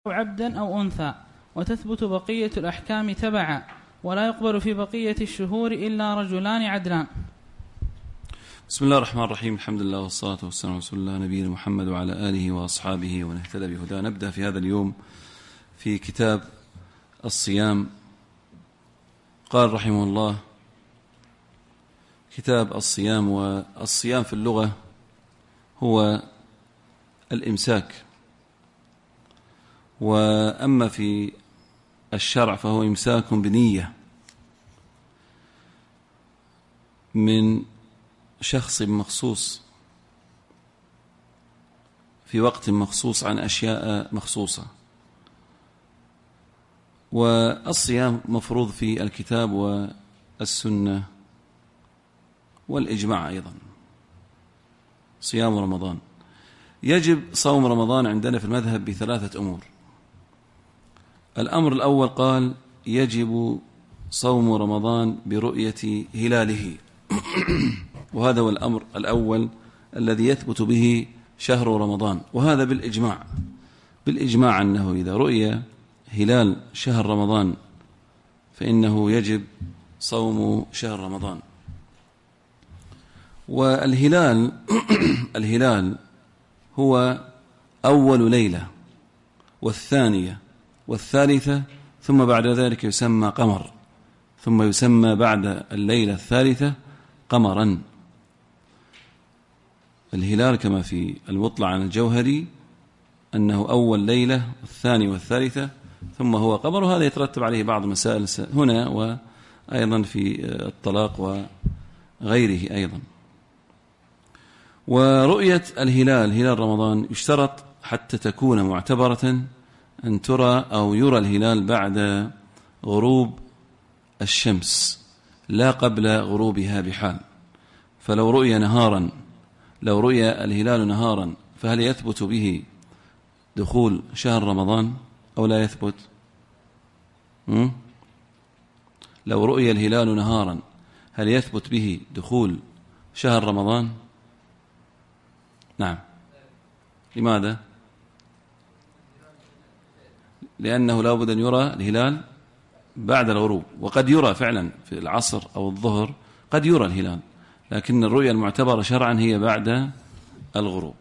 عبدا أو أنثى، وتثبت بقية الأحكام تبعا، ولا يقبل في بقية الشهور إلا رجلان عدلان. بسم الله الرحمن الرحيم. الحمد لله والصلاة والسلام على رسول الله نبينا محمد وعلى آله وأصحابه ومن اهتدى بهداه. نبدأ في هذا اليوم في كتاب الصيام. قال رحمه الله: كتاب الصيام. والصيام في اللغة هو الإمساك، وأما في الشرع فهو إمساك بنية من شخص مخصوص في وقت مخصوص عن أشياء مخصوصة. والصيام مفروض في الكتاب والسنة والإجماع أيضا. صيام رمضان يجب صوم رمضان عندنا في المذهب بثلاثة أمور. الأمر الأول قال: يجب صوم رمضان برؤية هلاله وهذا هو الأمر الأول الذي يثبت به شهر رمضان، وهذا بالإجماع أنه إذا رؤي هلال شهر رمضان فإنه يجب صوم شهر رمضان. والهلال الهلال هو أول ليلة والثانية والثالثة، ثم بعد ذلك يسمى قمر، ثم يسمى بعد الليلة الثالثة قمرا. الهلال كما في المطلع عن الجوهري أنه أول ليلة والثانية والثالثة ثم هو قمر، وهذا يترتب عليه بعض مسائل هنا وأيضا في الطلاق وغيره أيضا. ورؤية الهلال هلال رمضان يشترط حتى تكون معتبرة أن ترى أو يرى الهلال بعد غروب الشمس لا قبل غروبها بحال. فلو رؤي الهلال نهارا فهل يثبت به دخول شهر رمضان أو لا يثبت؟ لو رؤي الهلال نهارا هل يثبت به دخول شهر رمضان؟ نعم. لماذا؟ لأنه لا بد أن يرى الهلال بعد الغروب، وقد يرى فعلا في العصر أو الظهر قد يرى الهلال، لكن الرؤية المعتبرة شرعا هي بعد الغروب.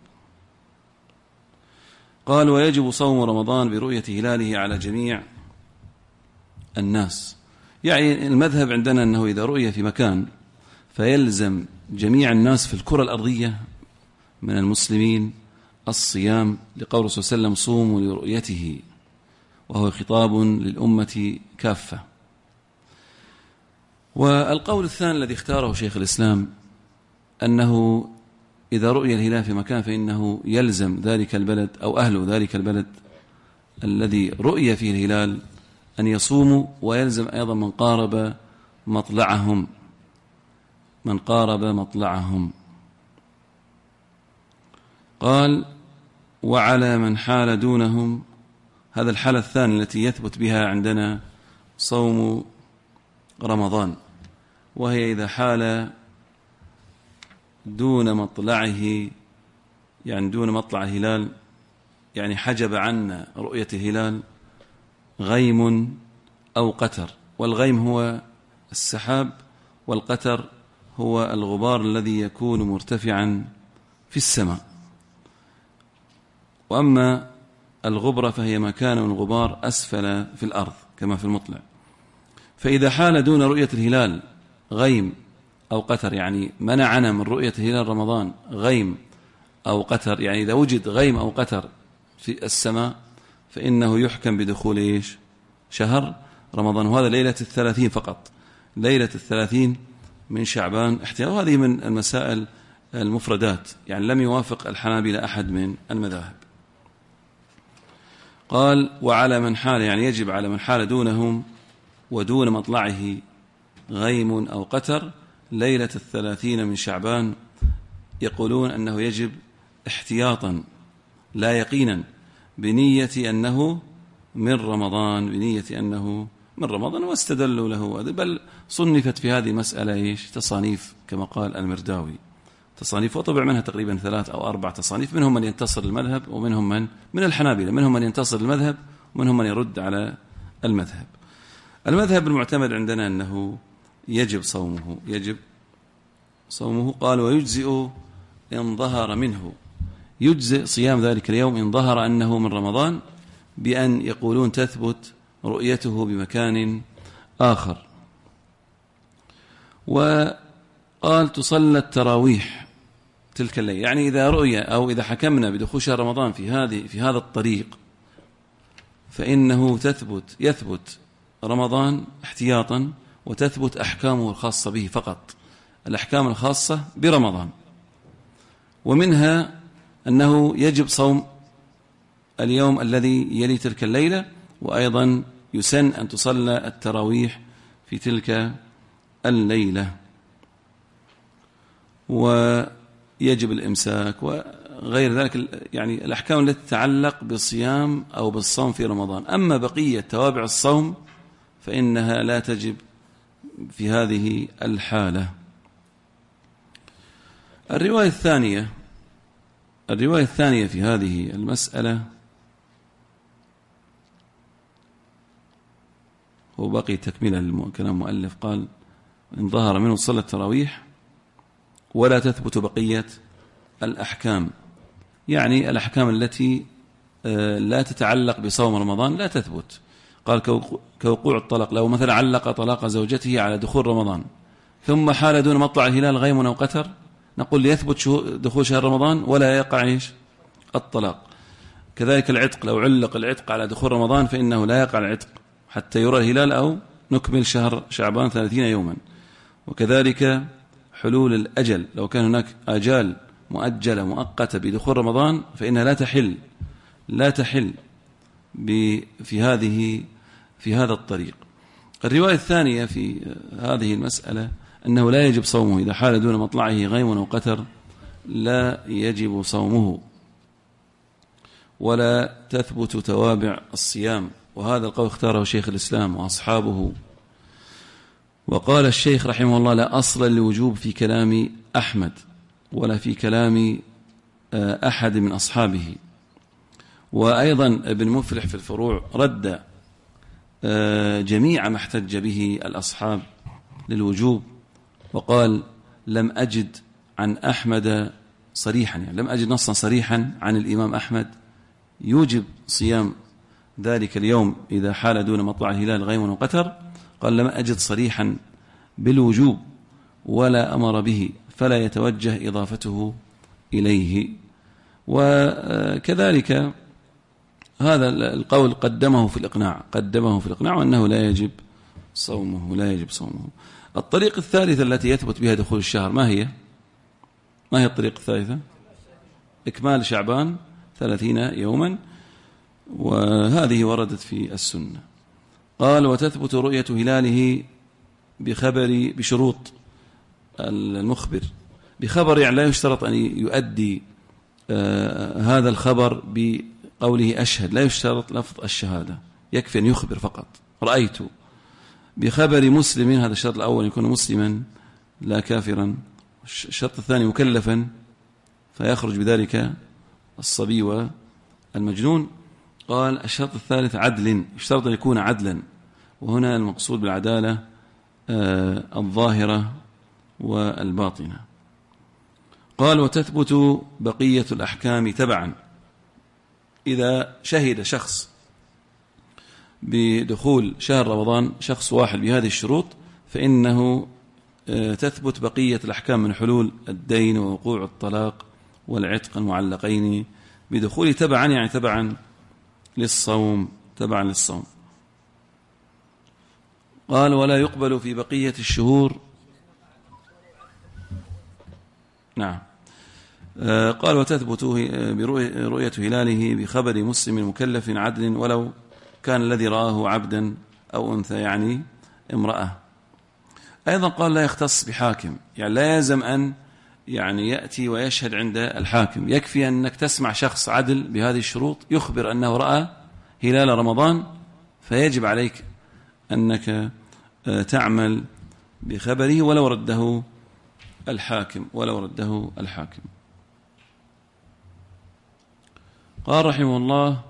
قال: ويجب صوم رمضان برؤية هلاله على جميع الناس. يعني المذهب عندنا أنه إذا رؤية في مكان فيلزم جميع الناس في الكرة الأرضية من المسلمين الصيام، لقول رسول الله صلى الله عليه وسلم: صوموا لرؤيته، وهو خطاب للأمة كافة. والقول الثاني الذي اختاره شيخ الإسلام أنه إذا رؤي الهلال في مكان فإنه يلزم ذلك البلد أو أهل ذلك البلد الذي رؤي فيه الهلال أن يصوموا، ويلزم أيضا من قارب مطلعهم. قال: وعلى من حال دونهم. هذا الحالة الثانية التي يثبت بها عندنا صوم رمضان، وهي إذا حال دون مطلعه، يعني دون مطلع الهلال، يعني حجب عنا رؤية الهلال غيم أو قتر. والغيم هو السحاب، والقتر هو الغبار الذي يكون مرتفعا في السماء. وأما الغبرة فهي ما كان من الغبار أسفل في الأرض كما في المطلع. فإذا حال دون رؤية الهلال غيم أو قتر، يعني منعنا من رؤية هلال رمضان غيم أو قتر، يعني إذا وجد غيم أو قتر في السماء فإنه يحكم بدخول شهر رمضان. وهذا ليلة 30 فقط، ليلة 30 من شعبان احتياط. وهذه من المسائل المفردات، يعني لم يوافق الحنابلة أحد من المذاهب. قال: وعلى من حال، يعني يجب على من حال دونهم ودون مطلعه غيم أو قتر ليلة 30 من شعبان. يقولون أنه يجب احتياطا لا يقينا بنية أنه من رمضان، واستدلوا له، بل صنفت في هذه مسألة تصانيف كما قال المرداوي، تصانيف، وطبع منها تقريبا 3 أو 4 تصانيف، منهم من ينتصر المذهب ومنهم من الحنابلة منهم من ينتصر المذهب ومنهم من يرد على المذهب. المذهب المعتمد عندنا أنه يجب صومه. قال ويجزئ إن ظهر منه، يجزئ صيام ذلك اليوم إن ظهر أنه من رمضان، بأن يقولون تثبت رؤيته بمكان آخر. وقال تصلى التراويح تلك الليل، يعني إذا رؤي أو إذا حكمنا بدخول شهر رمضان في هذا الطريق فإنه يثبت رمضان احتياطا، وتثبت أحكامه الخاصة به فقط، الأحكام الخاصة برمضان، ومنها أنه يجب صوم اليوم الذي يلي تلك الليلة، وأيضا يسن أن تصلى التراويح في تلك الليلة، ويجب الإمساك وغير ذلك، يعني الأحكام التي تتعلق بالصيام أو بالصوم في رمضان. أما بقية توابع الصوم فإنها لا تجب في هذه الحالة. الرواية الثانية في هذه المسألة، هو باقي تكملة كلام المؤلف، قال إن ظهر منه صلى التراويح ولا تثبت بقية الأحكام، يعني الأحكام التي لا تتعلق بصوم رمضان لا تثبت. قال كوقوع الطلاق، لو مثلا علق طلاق زوجته على دخول رمضان ثم حال دون مطلع الهلال غيم أو قتر، نقول ليثبت دخول شهر رمضان ولا يقع الطلاق. كذلك العتق، لو علق العتق على دخول رمضان فإنه لا يقع العتق حتى يرى الهلال أو نكمل شهر شعبان 30 يوما. وكذلك حلول الأجل، لو كان هناك آجال مؤجلة مؤقتة بدخول رمضان فإنها لا تحل في هذا الطريق. الرواية الثانية في هذه المسألة أنه لا يجب صومه إذا حال دون مطلعه غيم أو قتر، لا يجب صومه ولا تثبت توابع الصيام، وهذا القول اختاره شيخ الإسلام وأصحابه. وقال الشيخ رحمه الله لا أصل لوجوب في كلام أحمد ولا في كلام أحد من أصحابه. وأيضا ابن مفلح في الفروع رد جميع ما احتج به الأصحاب للوجوب، وقال لم أجد عن أحمد صريحا، يعني لم أجد نصا صريحا عن الإمام أحمد يوجب صيام ذلك اليوم إذا حال دون مطلع الهلال غيم وقتر. قال لم أجد صريحا بالوجوب ولا أمر به، فلا يتوجه إضافته إليه. وكذلك هذا القول قدمه في الإقناع وأنه لا يجب صومه. الطريق الثالثة التي يثبت بها دخول الشهر ما هي الطريق الثالثة؟ إكمال شعبان 30 يوما، وهذه وردت في السنة. قال وتثبت رؤية هلاله بشروط المخبر، بخبر يعني لا يشترط أن يؤدي هذا الخبر بقوله أشهد، لا يشترط لفظ الشهادة، يكفي أن يخبر فقط رأيت. بخبر مسلم، هذا الشرط الأول يكون مسلما لا كافرا. الشرط الثاني مكلفا فيخرج بذلك الصبي والمجنون. قال الشرط الثالث عدل، يشترط أن يكون عدلا، وهنا المقصود بالعدالة الظاهرة والباطنة. قال وتثبت بقية الأحكام تبعا، إذا شهد شخص بدخول شهر رمضان شخص واحد بهذه الشروط فإنه تثبت بقية الأحكام من حلول الدين ووقوع الطلاق والعتق المعلقين بدخول تبعا، يعني تبعا للصوم. قال ولا يقبل في بقية الشهور. نعم. قال وتثبت برؤية هلاله بخبر مسلم مكلف عدل ولو كان الذي رآه عبدا أو أنثى، يعني امرأة. أيضا قال لا يختص بحاكم، يعني لا يلزم أن يعني يأتي ويشهد عند الحاكم، يكفي أنك تسمع شخص عدل بهذه الشروط يخبر أنه رأى هلال رمضان، فيجب عليك أنك تعمل بخبره ولو رده الحاكم ولو رده الحاكم. قال رحمه الله: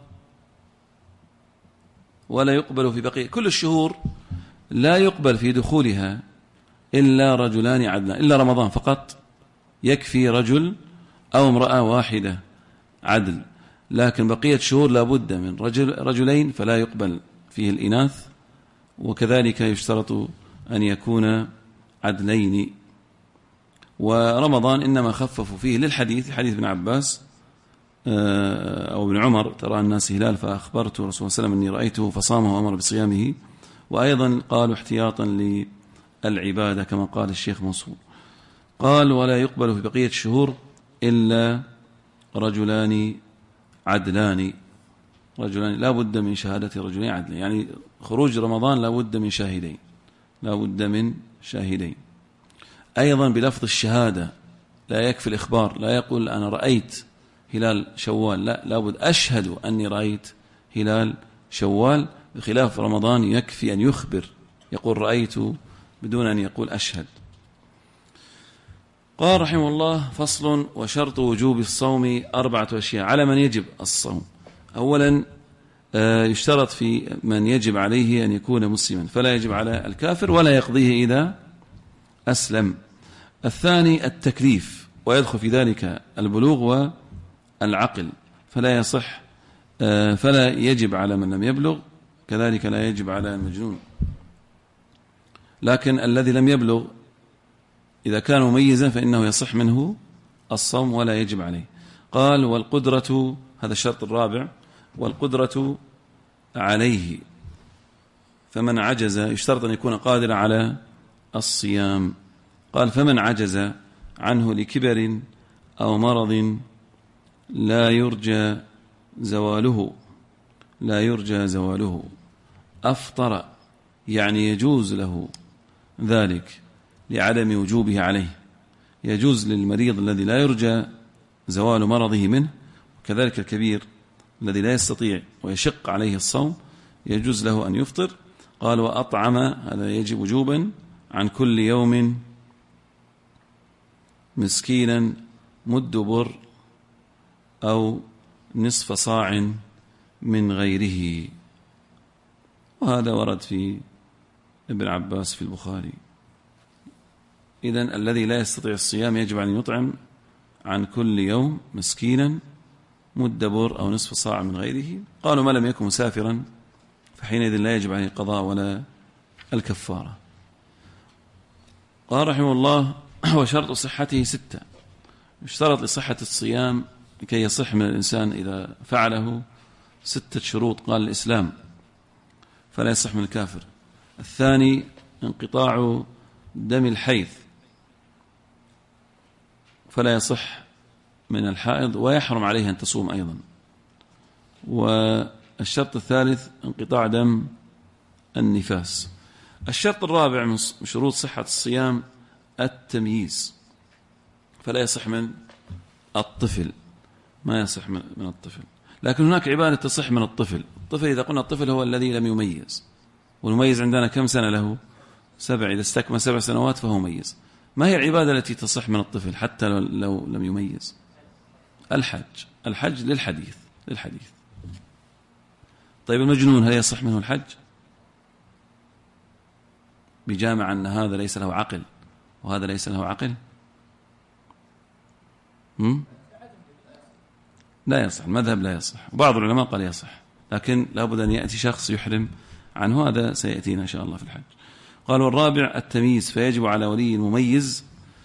ولا يقبل في بقية كل الشهور، لا يقبل في دخولها إلا رجلان عدلان، إلا رمضان فقط يكفي رجل أو امرأة واحدة عدل، لكن بقية شهور لا بد من رجلين فلا يقبل فيه الإناث، وكذلك يشترط أن يكون عدلين. ورمضان إنما خففوا فيه للحديث، حديث ابن عباس أو ابن عمر: ترى الناس هلال فأخبرت رسول الله أني رأيته فصامه وأمر بصيامه. وأيضا قالوا احتياطا للعبادة كما قال الشيخ منصور. قال: ولا يقبل في بقية الشهور إلا رجلان عدلان، رجلان لا بد من شهادة رجلين عدلين، يعني خروج رمضان لا بد من شاهدين، لا بد من شاهدين. أيضا بلفظ الشهادة، لا يكفي الإخبار، لا يقول أنا رأيت هلال شوال، لا، لابد أشهد أني رأيت هلال شوال، بخلاف رمضان يكفي أن يخبر، يقول رأيت بدون أن يقول أشهد. قال رحمه الله: فصل: وشرط وجوب الصوم 4 أشياء على من يجب الصوم. أولا يشترط في من يجب عليه أن يكون مسلما، فلا يجب على الكافر ولا يقضيه إذا أسلم. الثاني التكليف، ويدخل في ذلك البلوغ والعقل، فلا يصح فلا يجب على من لم يبلغ، كذلك لا يجب على المجنون. لكن الذي لم يبلغ إذا كان مميزا فإنه يصح منه الصوم ولا يجب عليه. قال: والقدرة، هذا الشرط الرابع، والقدرة عليه، فمن عجز، يشترط أن يكون قادر على الصيام. قال: فمن عجز عنه لكبر أو مرض لا يرجى زواله أفطر، يعني يجوز له ذلك لعدم وجوبه عليه، يجوز للمريض الذي لا يرجى زوال مرضه منه، وكذلك الكبير الذي لا يستطيع ويشق عليه الصوم يجوز له أن يفطر. قال: وأطعم، هذا يجب وجوبا، عن كل يوم مسكينا مد بر أو نصف صاع من غيره. وهذا ورد في ابن عباس في البخاري. إذن الذي لا يستطيع الصيام يجب أن يطعم عن كل يوم مسكينا مد بر أو نصف صاع من غيره. قالوا: ما لم يكن مسافرا فحينئذ لا يجب عليه القضاء ولا الكفارة. قال رحمه الله: وشرط صحته 6. يشترط لصحة الصيام لكي يصح من الإنسان إذا فعله 6 شروط. قال: الإسلام، فلا يصح من الكافر. الثاني انقطاع دم الحيض، فلا يصح من الحائض ويحرم عليه أن تصوم أيضا. والشرط الثالث انقطاع دم النفاس. الشرط الرابع من شروط صحة الصيام التمييز، فلا يصح من الطفل، ما يصح من الطفل. لكن هناك عبادة تصح من الطفل. الطفل إذا قلنا الطفل هو الذي لم يميز، والمميز عندنا كم سنة له؟ 7، إذا استكمل 7 سنوات فهو مميز. ما هي العبادة التي تصح من الطفل حتى لو لم يميز؟ الحج للحديث. طيب المجنون هل يصح منه الحج؟ بجامع أن هذا ليس له عقل وهذا ليس له عقل؟ لا يصح، المذهب لا يصح، وبعض العلماء قال يصح، لكن لابد أن يأتي شخص يحرم عنه، هذا سيأتينا إن شاء الله في الحج. قال: والرابع التمييز، فيجب على ولي المميز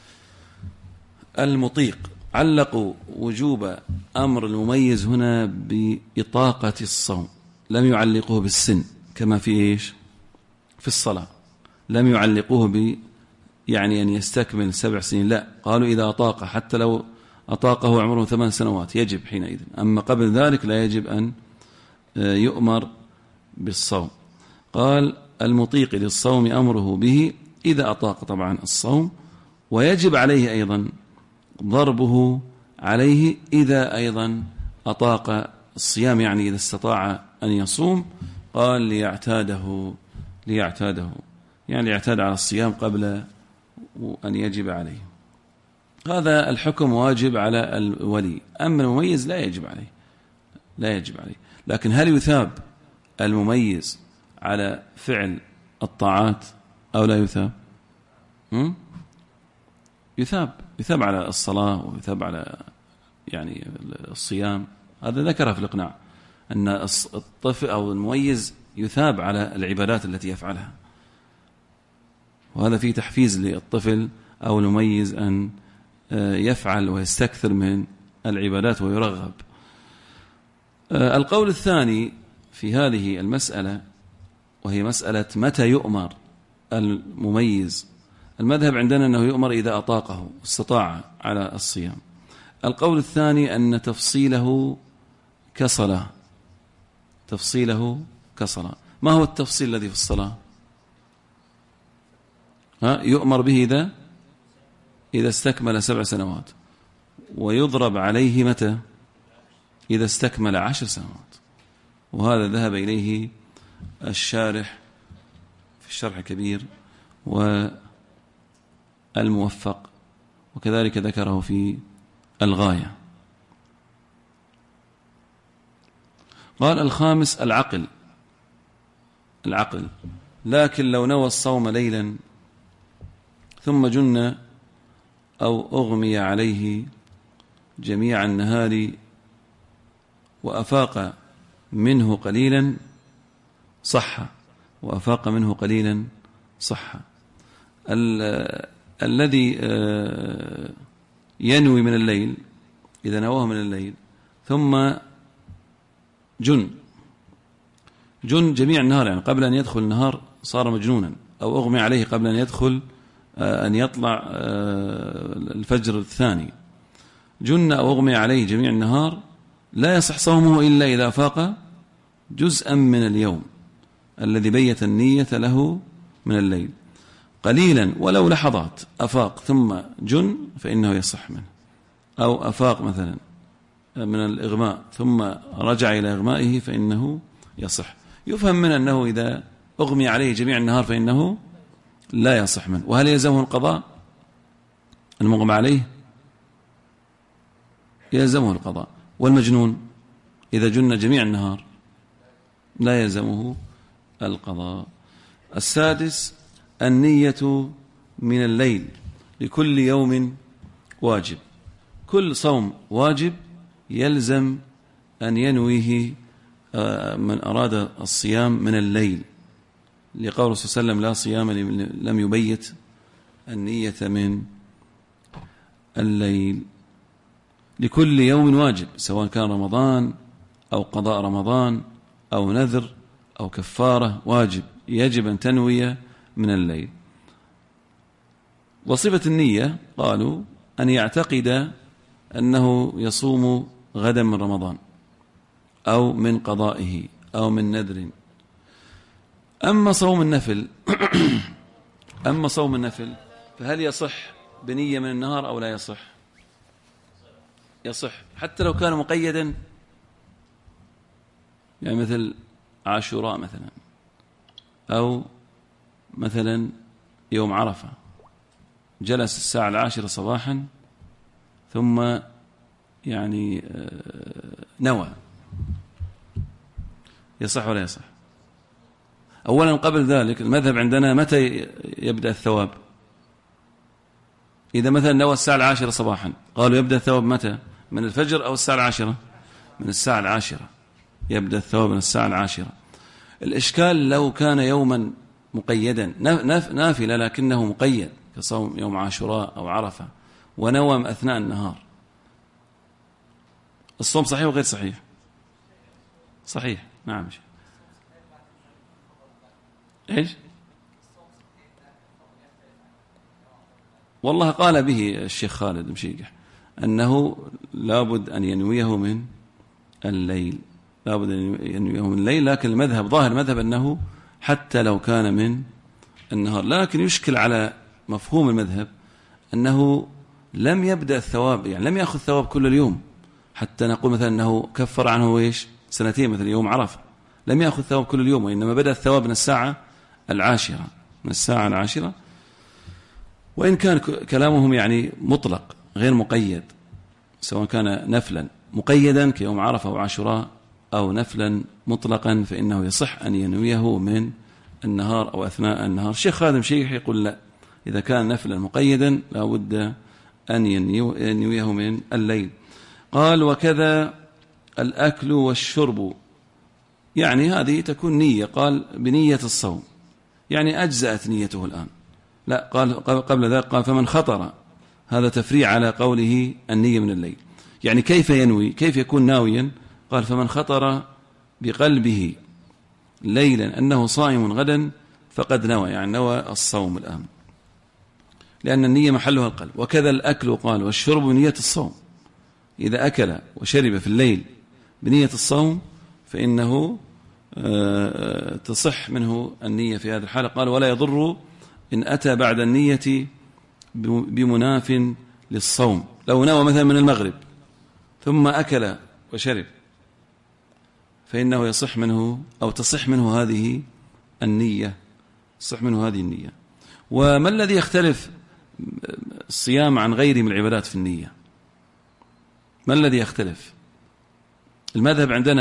المطيق. علقوا وجوب أمر المميز هنا بإطاقة الصوم، لم يعلقوه بالسن كما في إيش؟ في الصلاة لم يعلقوه يعني أن يستكمل 7 سنين، لا، قالوا إذا أطاق، حتى لو أطاقه عمره 8 سنوات يجب حينئذ، أما قبل ذلك لا يجب أن يؤمر بالصوم. قال: المطيق للصوم أمره به إذا أطاق طبعا الصوم، ويجب عليه أيضا ضربه عليه إذا أيضا أطاق الصيام، يعني إذا استطاع أن يصوم. قال: ليعتاده، يعني يعتاد على الصيام قبل أن يجب عليه. هذا الحكم واجب على الولي. أما المميز لا يجب عليه. لكن هل يثاب المميز على فعل الطاعات أو لا يثاب؟ يثاب على الصلاة، ويثاب على يعني الصيام. هذا ذكره في الإقناع أن الطفل أو المميز يثاب على العبادات التي يفعلها، وهذا فيه تحفيز للطفل أو المميز أن يفعل ويستكثر من العبادات ويرغب. القول الثاني في هذه المسألة وهي مسألة متى يؤمر المميز. المذهب عندنا أنه يؤمر إذا أطاقه واستطاع على الصيام. القول الثاني أن تفصيله كصلاة. ما هو التفصيل الذي في الصلاة؟ يؤمر به إذا استكمل 7 سنوات، ويضرب عليه متى؟ إذا استكمل 10 سنوات. وهذا ذهب إليه الشارح في الشرح الكبير والموفق، وكذلك ذكره في الغاية. قال الخامس العقل. لكن لو نوى الصوم ليلا ثم جن أو أغمي عليه جميع النهار وأفاق منه قليلا صح. الذي ينوي من الليل، إذا نواه من الليل ثم جن جميع النهار، يعني قبل أن يدخل النهار صار مجنونا، أو أغمي عليه قبل أن يدخل أن يطلع الفجر الثاني، جن أو أغمي عليه جميع النهار، لا يصح صومه إلا إذا فاق جزءا من اليوم الذي بيت النية له من الليل قليلا ولو لحظات. أفاق ثم جن فإنه يصح منه، أو أفاق مثلا من الإغماء ثم رجع إلى إغمائه فإنه يصح. يفهم من أنه إذا أغمي عليه جميع النهار فإنه لا يصح منه. وهل يلزمه القضاء؟ المغمى عليه يلزمه القضاء. والمجنون إذا جن جميع النهار لا يلزمه القضاء. السادس النية من الليل لكل يوم واجب. كل صوم واجب يلزم أن ينويه من أراد الصيام من الليل، لقول صلى الله عليه وسلم لا صيام لم يبيت النية من الليل. لكل يوم واجب، سواء كان رمضان أو قضاء رمضان أو نذر أو كفارة، واجب يجب أن تنوي من الليل. وصفة النية قالوا أن يعتقد أنه يصوم غدا من رمضان أو من قضائه أو من نذر. أما صوم النفل فهل يصح بنية من النهار أو لا يصح؟ يصح حتى لو كان مقيدا، يعني مثل عاشوراء مثلا، أو مثلا يوم عرفة جلس الساعة 10 صباحا ثم يعني نوى، يصح ولا يصح؟ أولا قبل ذلك المذهب عندنا متى يبدأ الثواب؟ إذا مثلا نوى الساعة 10 صباحا قالوا يبدأ الثواب متى؟ من الفجر أو الساعة 10؟ من الساعة 10 يبدأ الثواب، من الساعة 10. الإشكال لو كان يوما مقيدا نافلة لكنه مقيد كصوم يوم عاشوراء أو عرفة ونوم أثناء النهار، الصوم صحيح وغير صحيح؟ صحيح، نعم. إيش؟ والله قال به الشيخ خالد مشيقح أنه لابد أن ينويه من الليل، لكن المذهب ظاهر المذهب أنه حتى لو كان من النهار. لكن يشكل على مفهوم المذهب أنه لم يبدأ الثواب، يعني لم يأخذ ثواب كل اليوم حتى نقول مثلا أنه كفر عنه إيش 2 مثل يوم عرفة، لم يأخذ ثواب كل اليوم، وإنما بدأ الثواب من الساعة 10. وإن كان كلامهم يعني مطلق غير مقيد، سواء كان نفلا مقيدا كيوم عرفة وعاشوراء أو نفلا مطلقا، فإنه يصح أن ينويه من النهار أو أثناء النهار. الشيخ خادم شيخ يقول لا، إذا كان نفلا مقيدا لا بد أن ينويه من الليل. قال وكذا الأكل والشرب، يعني هذه تكون نية، قال بنية الصوم، يعني أجزأت نيته الآن. لا، قال قبل ذلك قال فمن خطر، هذا تفريع على قوله النية من الليل. يعني كيف ينوي، كيف يكون ناويا؟ قال فمن خطر بقلبه ليلا أنه صائم غدا فقد نوى، يعني نوى الصوم الآن، لأن النية محلها القلب. وكذا الأكل قال والشرب بنية الصوم، إذا أكل وشرب في الليل بنية الصوم فإنه تصح منه النية في هذه الحالة. قال ولا يضر إن أتى بعد النية بمناف للصوم. لو نوى مثلا من المغرب ثم أكل وشرب فإنه يصح منه أو تصح منه هذه النية، تصح منه هذه النية. وما الذي يختلف الصيام عن غيره من العبادات في النية؟ ما الذي يختلف؟ المذهب عندنا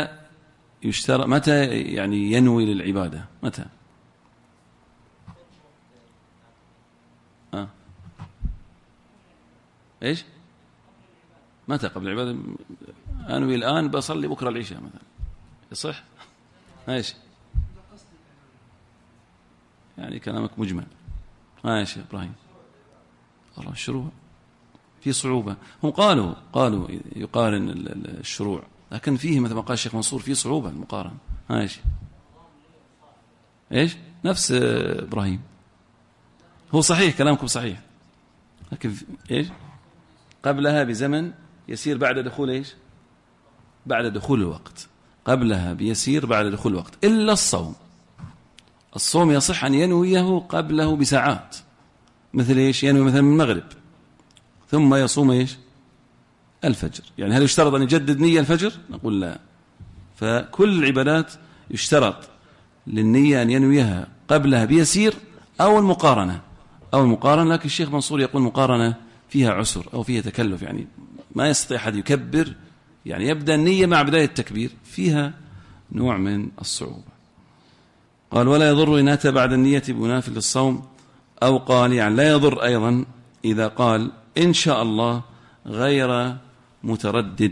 متى يعني ينوي للعبادة؟ متى؟ إيش؟ متى قبل العبادة؟ أنوي الآن بصلي بكرة العشاء مثلا، يصح؟ إيش؟ يعني كلامك مجمل. إيش يا إبراهيم؟ والله الشروع في صعوبة. هم قالوا يقارن الشروع، لكن فيه مثل ما قال الشيخ منصور فيه صعوبة المقارنة. إيش؟ نفس إبراهيم. هو صحيح كلامكم صحيح، لكن إيش؟ قبلها بزمن يسير بعد دخول إيش؟ بعد دخول الوقت، قبلها بيسير بعد دخول الوقت، إلا الصوم. الصوم يصح أن ينويه قبله بساعات، مثل إيش؟ ينوي مثلا من المغرب ثم يصوم إيش؟ الفجر. يعني هل يشترط أن يجدد نية الفجر؟ نقول لا. فكل العبادات يشترط للنية أن ينويها قبلها بيسير أو المقارنة، لكن الشيخ منصور يقول مقارنة فيها عسر أو فيها تكلف، يعني ما يستطيع أحد يكبر، يعني يبدأ النية مع بداية التكبير، فيها نوع من الصعوبة. قال ولا يضر إن أتى بعد النية بمناف للصوم، أو قال يعني لا يضر أيضا إذا قال إن شاء الله غير متردد،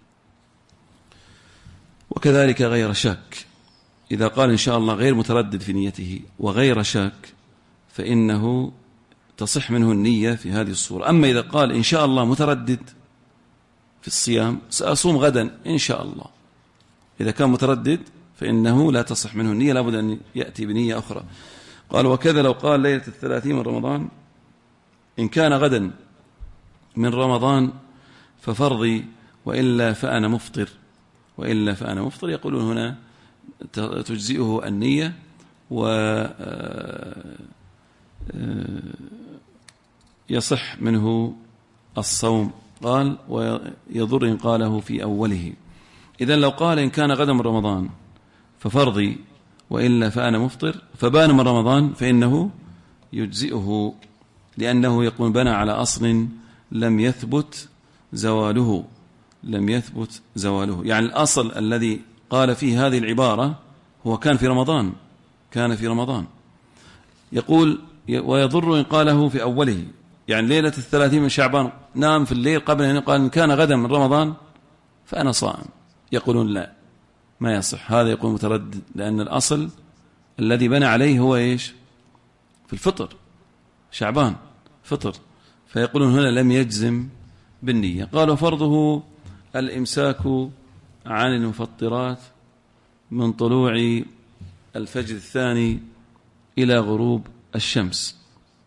وكذلك غير شاك. إذا قال إن شاء الله غير متردد في نيته وغير شاك فإنه تصح منه النية في هذه الصورة. أما إذا قال إن شاء الله متردد في الصيام سأصوم غدا إن شاء الله، إذا كان متردد فإنه لا تصح منه النية، لابد أن يأتي بنية أخرى. قال وكذا لو قال ليلة 30 من رمضان إن كان غدا من رمضان ففرضي وإلا فأنا مفطر، يقولون هنا تجزئه النية ويصح منه الصوم. قال ويضر إن قاله في أوله. إذن لو قال إن كان غدا من رمضان ففرضي وإلا فأنا مفطر فبان من رمضان فإنه يجزئه، لأنه يكون بنى على أصل لم يثبت زواله، يعني الأصل الذي قال فيه هذه العبارة هو كان في رمضان. يقول ويضر إن قاله في أوله، يعني ليلة 30 من شعبان نام في الليل قبل أن يقال إن كان غدا من رمضان فأنا صائم، يقولون لا ما يصح، هذا يقول متردد، لأن الأصل الذي بنى عليه هو إيش؟ في الفطر، شعبان فطر، فيقولون هنا لم يجزم بالنية. قالوا فرضه الإمساك عن المفطرات من طلوع الفجر الثاني إلى غروب الشمس.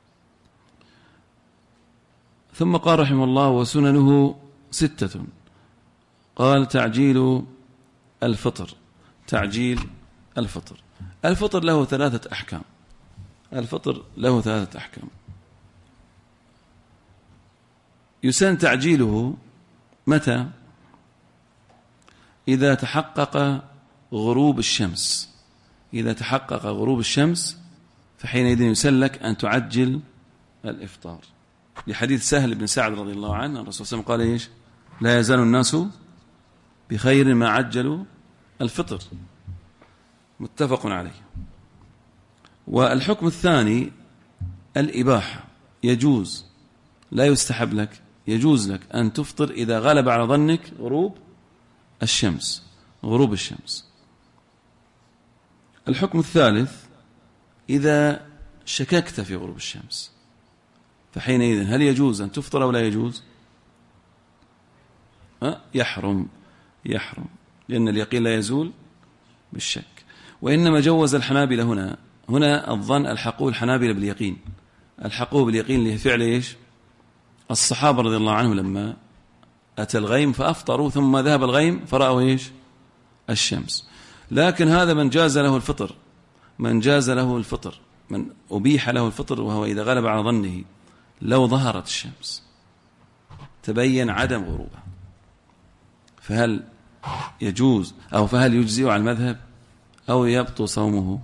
ثم قال رحمه الله وسننه 6. قال تعجيل الفطر. الفطر له 3 أحكام. يسن تعجيله متى؟ إذا تحقق غروب الشمس، فحينئذ يسن لك أن تعجل الإفطار. لحديث سهل بن سعد رضي الله عنه الرسول صلى الله عليه وسلم قال إيش؟ لا يزال الناس بخير ما عجلوا الفطر، متفق عليه. والحكم الثاني الإباحة، يجوز، لا يستحب لك، يجوز لك أن تفطر إذا غلب على ظنك غروب الشمس. الحكم الثالث إذا شككت في غروب الشمس، فحينئذ هل يجوز أن تفطر أو لا يجوز؟ يحرم، لأن اليقين لا يزول بالشك. وإنما جوز الحنابلة هنا الظن الحقوه الحنابلة باليقين، الحقوه باليقين لفعل إيش؟ الصحابة رضي الله عنهم لما أتى الغيم فأفطروا ثم ذهب الغيم فرأوا إيش؟ الشمس. لكن هذا من جاز له الفطر، من أبيح له الفطر، وهو إذا غلب على ظنه لو ظهرت الشمس تبين عدم غروبها، فهل يجوز أو فهل يجزئ على المذهب أو يبطل صومه؟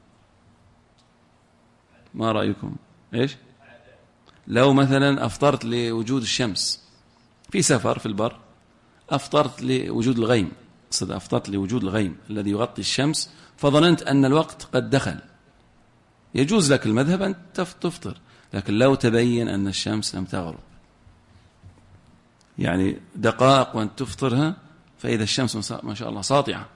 ما رأيكم؟ إيش؟ لو مثلا أفطرت لوجود الشمس في سفر في البر، أفطرت لوجود الغيم، أفطرت لوجود الغيم الذي يغطي الشمس، فظننت أن الوقت قد دخل، يجوز لك المذهب أن تفطر. لكن لو تبين أن الشمس لم تغرب، يعني دقائق وأن تفطرها فإذا الشمس ما شاء الله ساطعة،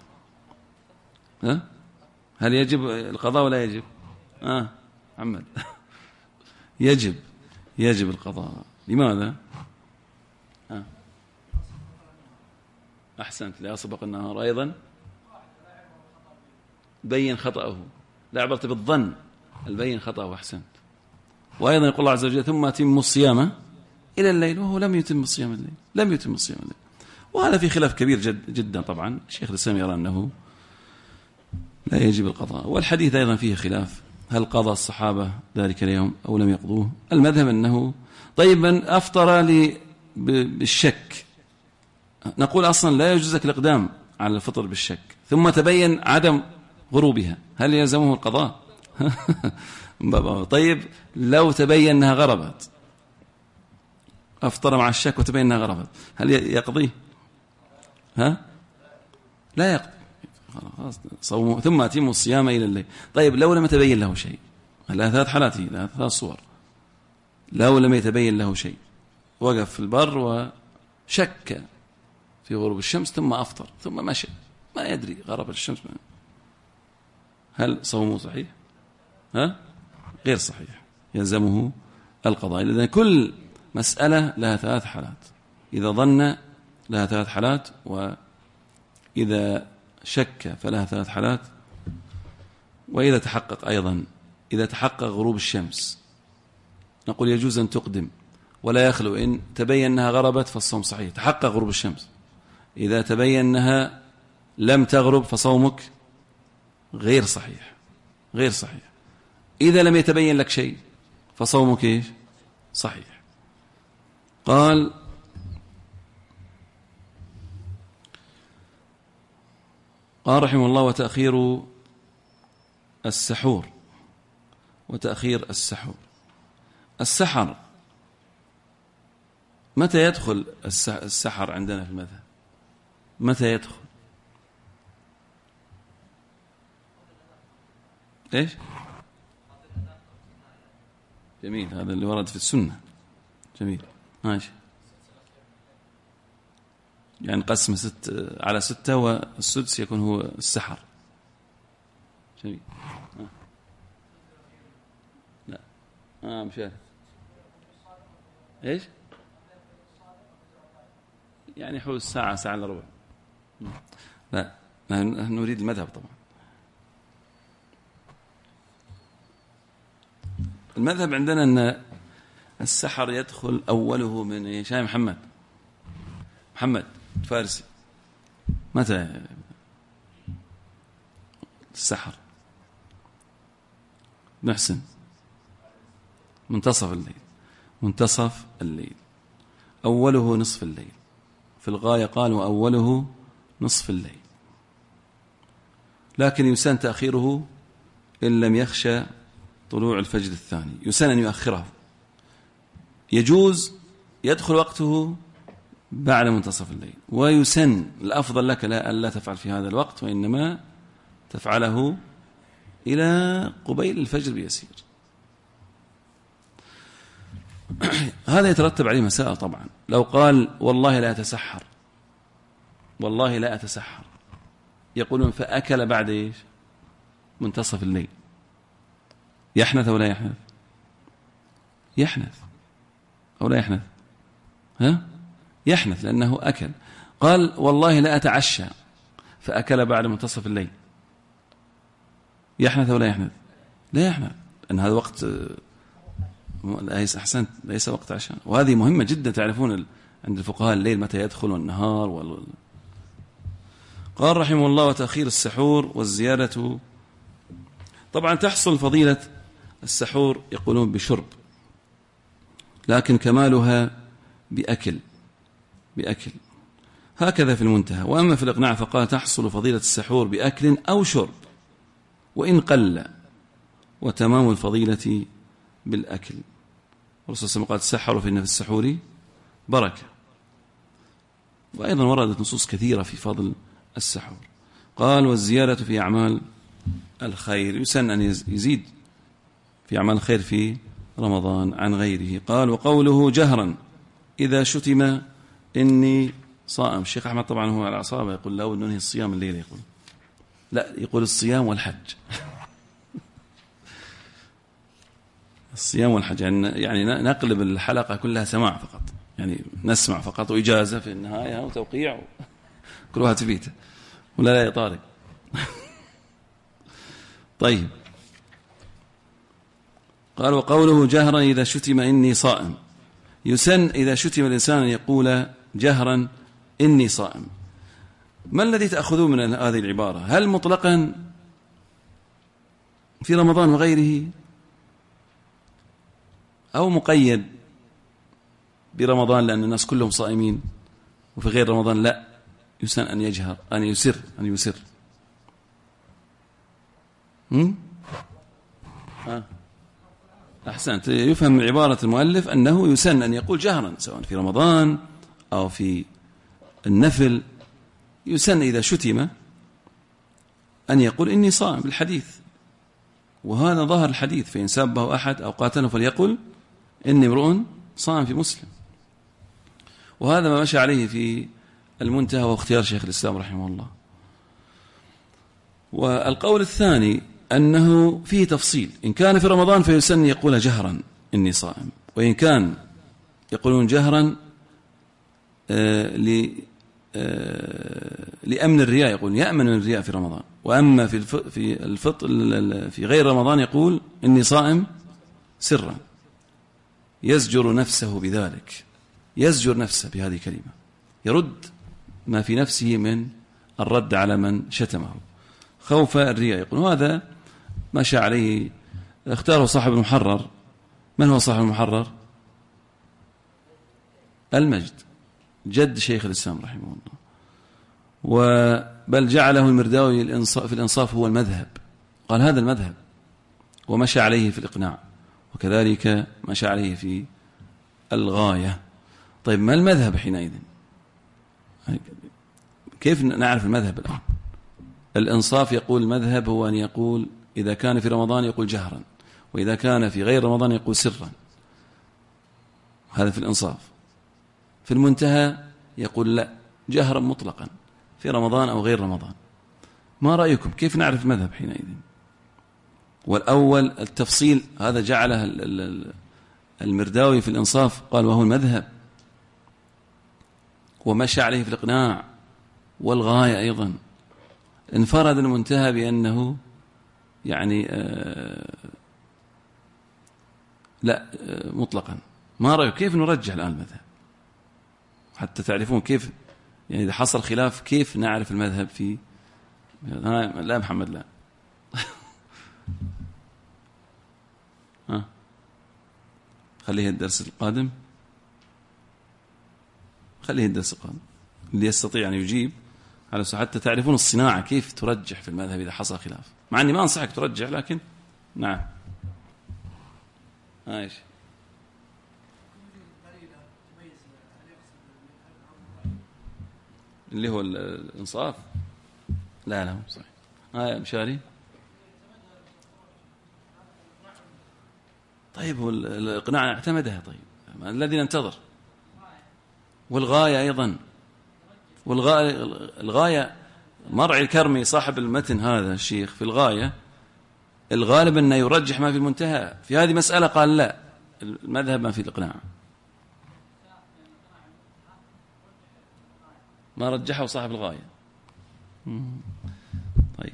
هل يجب القضاء ولا يجب؟ محمد يجب القضاء. لماذا؟ أحسنت، لا سبق النهار أيضا بين خطأه، لا عبرت بالظن، البين خطأه. أحسنت. وأيضا يقول الله عز وجل ثم أتم الصيام إلى الليل، وهو لم يتم صيام الليل، وهذا في خلاف كبير جدا. طبعا الشيخ الإسلام يرى أنه لا يجب القضاء، والحديث أيضا فيه خلاف، هل قضى الصحابة ذلك اليوم أو لم يقضوه؟ المذهب أنه طيب من أفطر بالشك، نقول أصلا لا يجوزك الإقدام على الفطر بالشك ثم تبين عدم غروبها، هل يلزمه القضاء؟ طيب لو تبين أنها غربت، أفطر مع الشك وتبين أنها غربت، هل يقضيه؟ لا يقضي، صوم ثم أتم الصيام إلى الليل. طيب لو لم يتبين له شيء، لها ثلاث حالات، لها ثلاث صور. لو لم يتبين له شيء، وقف في البر وشك في غروب الشمس ثم أفطر ثم مشى ما يدري غربت الشمس، هل صومه صحيح؟ غير صحيح، يلزمه القضاء. لأن كل مسألة لها ثلاث حالات، إذا ظن لها ثلاث حالات، وإذا شك فلها ثلاث حالات، وإذا تحقق أيضا، إذا تحقق غروب الشمس نقول يجوز أن تقدم ولا يخلو، إن تبين أنها غربت فالصوم صحيح، تحقق غروب الشمس. إذا تبين أنها لم تغرب فصومك غير صحيح. إذا لم يتبين لك شيء فصومك إيش؟ صحيح. قال رحمه الله وتأخير السحور، السحر متى يدخل السحر عندنا في المذهب؟ متى يدخل؟ إيش؟ جميل، هذا اللي ورد في السنة. جميل، ماشي، يعني قسم 6 والسدس يكون هو السحر. جميل. لا مشاهد. إيش؟ يعني حول ساعة إلا ربع. لا نحن نريد المذهب طبعا. المذهب عندنا أن السحر يدخل أوله من إيش؟ يا محمد فارسي، متى السحر؟ محسن، منتصف الليل، أوله نصف الليل، في الغاية قالوا أوله نصف الليل، لكن يسن تأخيره إن لم يخشى طلوع الفجر الثاني، يسن أن يؤخره يجوز يدخل وقته بعد منتصف الليل، ويسن الأفضل لك ألا تفعل في هذا الوقت، وإنما تفعله إلى قبيل الفجر بيسير. هذا يترتب عليه مسائل طبعا. لو قال والله لا أتسحر، والله لا أتسحر، يقولون فأكل بعد إيش؟ منتصف الليل، يحنث أو لا يحنث؟ يحنث أو لا يحنث؟ ها؟ يحنث لأنه أكل. قال والله لا أتعشى، فأكل بعد منتصف الليل، يحنث أو لا يحنث؟ لا يحنث، لأن هذا وقت أحسنت ليس وقت عشاء. وهذه مهمة جدا، تعرفون عند الفقهاء الليل متى يدخل والنهار قال رحمه الله وتأخير السحور والزيادة. طبعا تحصل فضيلة السحور يقولون بشرب، لكن كمالها بأكل هكذا في المنتهى. وأما في الإقناع فقال تحصل فضيلة السحور بأكل أو شرب وإن قل، وتمام الفضيلة بالأكل. الرسول صلى الله عليه وسلم قال تسحروا فإن في السحور بركة. وأيضا وردت نصوص كثيرة في فضل السحور. قال والزيادة في أعمال الخير، يسن أن يزيد في أعمال الخير في رمضان عن غيره. قال وقوله جهرا إذا شتم إني صائم. الشيخ أحمد طبعا هو على أعصابه، يقول لا ننهي الصيام الليلة، يقول لا، يقول الصيام والحج. الصيام والحج يعني نقلب الحلقة كلها سماع فقط، يعني نسمع فقط وإجازة في النهاية وتوقيع كل واحد في بيته، ولا لا يا طارق؟ طيب. قال وقوله جهرا إذا شتم إني صائم، يسن إذا شتم الإنسان أن يقول جهرا إني صائم. ما الذي تأخذون من هذه العبارة؟ هل مطلقا في رمضان وغيره، أو مقيد برمضان لأن الناس كلهم صائمين، وفي غير رمضان لا يسن أن يجهر أن يسر؟ أحسنت. يفهم من عبارة المؤلف أنه يسن أن يقول جهرا سواء في رمضان أو في النفل. يسن إذا شتم أن يقول إني صائم بالحديث، وهذا ظهر الحديث فإن سابه أحد أو قاتله فليقل إني امرؤ صائم في مسلم. وهذا ما مشى عليه في المنتهى واختيار شيخ الإسلام رحمه الله. والقول الثاني أنه فيه تفصيل، إن كان في رمضان فيسن يقول جهرا إني صائم، وإن كان يقولون جهرا لأمن الرياء، يقول يأمن من الرياء في رمضان. وأما في الفطر في غير رمضان يقول إني صائم سرا، يزجر نفسه بذلك، يزجر نفسه بهذه الكلمة، يرد ما في نفسه من الرد على من شتمه خوف الرياء. يقول هذا مشى عليه، اختاره صاحب المحرر. من هو صاحب المحرر؟ المجد، جد شيخ الإسلام رحمه الله. بل جعله المرداوي في الإنصاف هو المذهب، قال هذا المذهب، ومشى عليه في الإقناع، وكذلك مشى عليه في الغاية. طيب ما المذهب حينئذ؟ كيف نعرف المذهب الآن؟ الإنصاف يقول المذهب هو أن يقول إذا كان في رمضان يقول جهرا، وإذا كان في غير رمضان يقول سرا. هذا في الإنصاف. في المنتهى يقول لا، جهرا مطلقا في رمضان أو غير رمضان. ما رأيكم؟ كيف نعرف المذهب حينئذ؟ والأول التفصيل هذا جعله المرداوي في الإنصاف، قال وهو المذهب، ومشى عليه في الإقناع والغاية أيضا. انفرد المنتهى بأنه يعني لا مطلقا. ما رأيك؟ كيف نرجح الآن المذهب حتى تعرفون كيف، يعني إذا حصل خلاف كيف نعرف المذهب في لا محمد لا خليه الدرس القادم، خليه الدرس القادم اللي يستطيع أن يجيب على حتى تعرفون الصناعة كيف ترجح في المذهب إذا حصل خلاف. مع أني ما أنصحك ترجح، لكن نعم. ايش اللي هو الإنصاف. لا لا صحيح. مشاري. طيب هو الإقناع اعتمدها. طيب الذي ننتظر. والغاية أيضا، الغاية مرعي الكرمي صاحب المتن هذا الشيخ في الغاية الغالب أنه يرجح ما في المنتهى. في هذه مسألة قال لا، المذهب ما في الإقناع، ما رجحه صاحب الغاية. طيب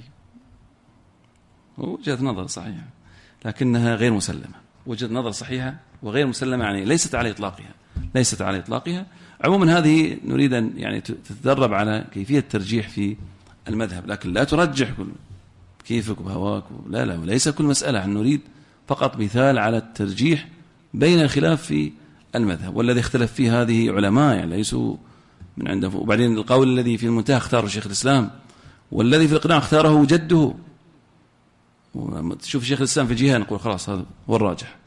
وجهة نظر صحيحة لكنها غير مسلمة، وجهة نظر صحيحة وغير مسلمة، يعني ليست على إطلاقها. عموما هذه نريد أن يعني تتدرب على كيفية الترجيح في المذهب، لكن لا ترجح كيفك وبهواك، لا وليس كل مسألة. نريد فقط مثال على الترجيح بين الخلاف في المذهب، والذي اختلف فيه هذه علماء يعني ليسوا من عنده. وبعدين القول الذي في المنتهى اختاره شيخ الإسلام، والذي في الإقناع اختاره جده. تشوف شيخ الإسلام في جهة نقول خلاص هذا هو الراجح.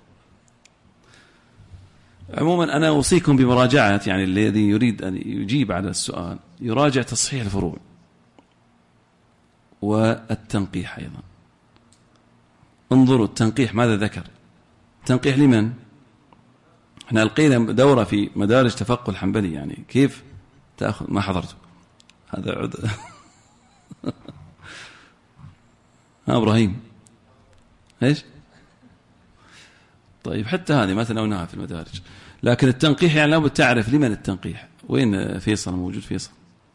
عموما أنا أوصيكم بمراجعة، يعني الذي يريد أن يجيب على السؤال يراجع تصحيح الفروع والتنقيح أيضا. انظروا التنقيح ماذا ذكر. التنقيح لمن؟ احنا ألقينا دورة في مدارج تفقه الحنبلي، يعني كيف تأخذ. ما حضرته هذا عد إبراهيم إيش؟ طيب حتى هذه ما تناولناها في المدارج. لكن التنقيح يعني لابد تعرف لمن التنقيح. وين فيصل؟ موجود فيصل؟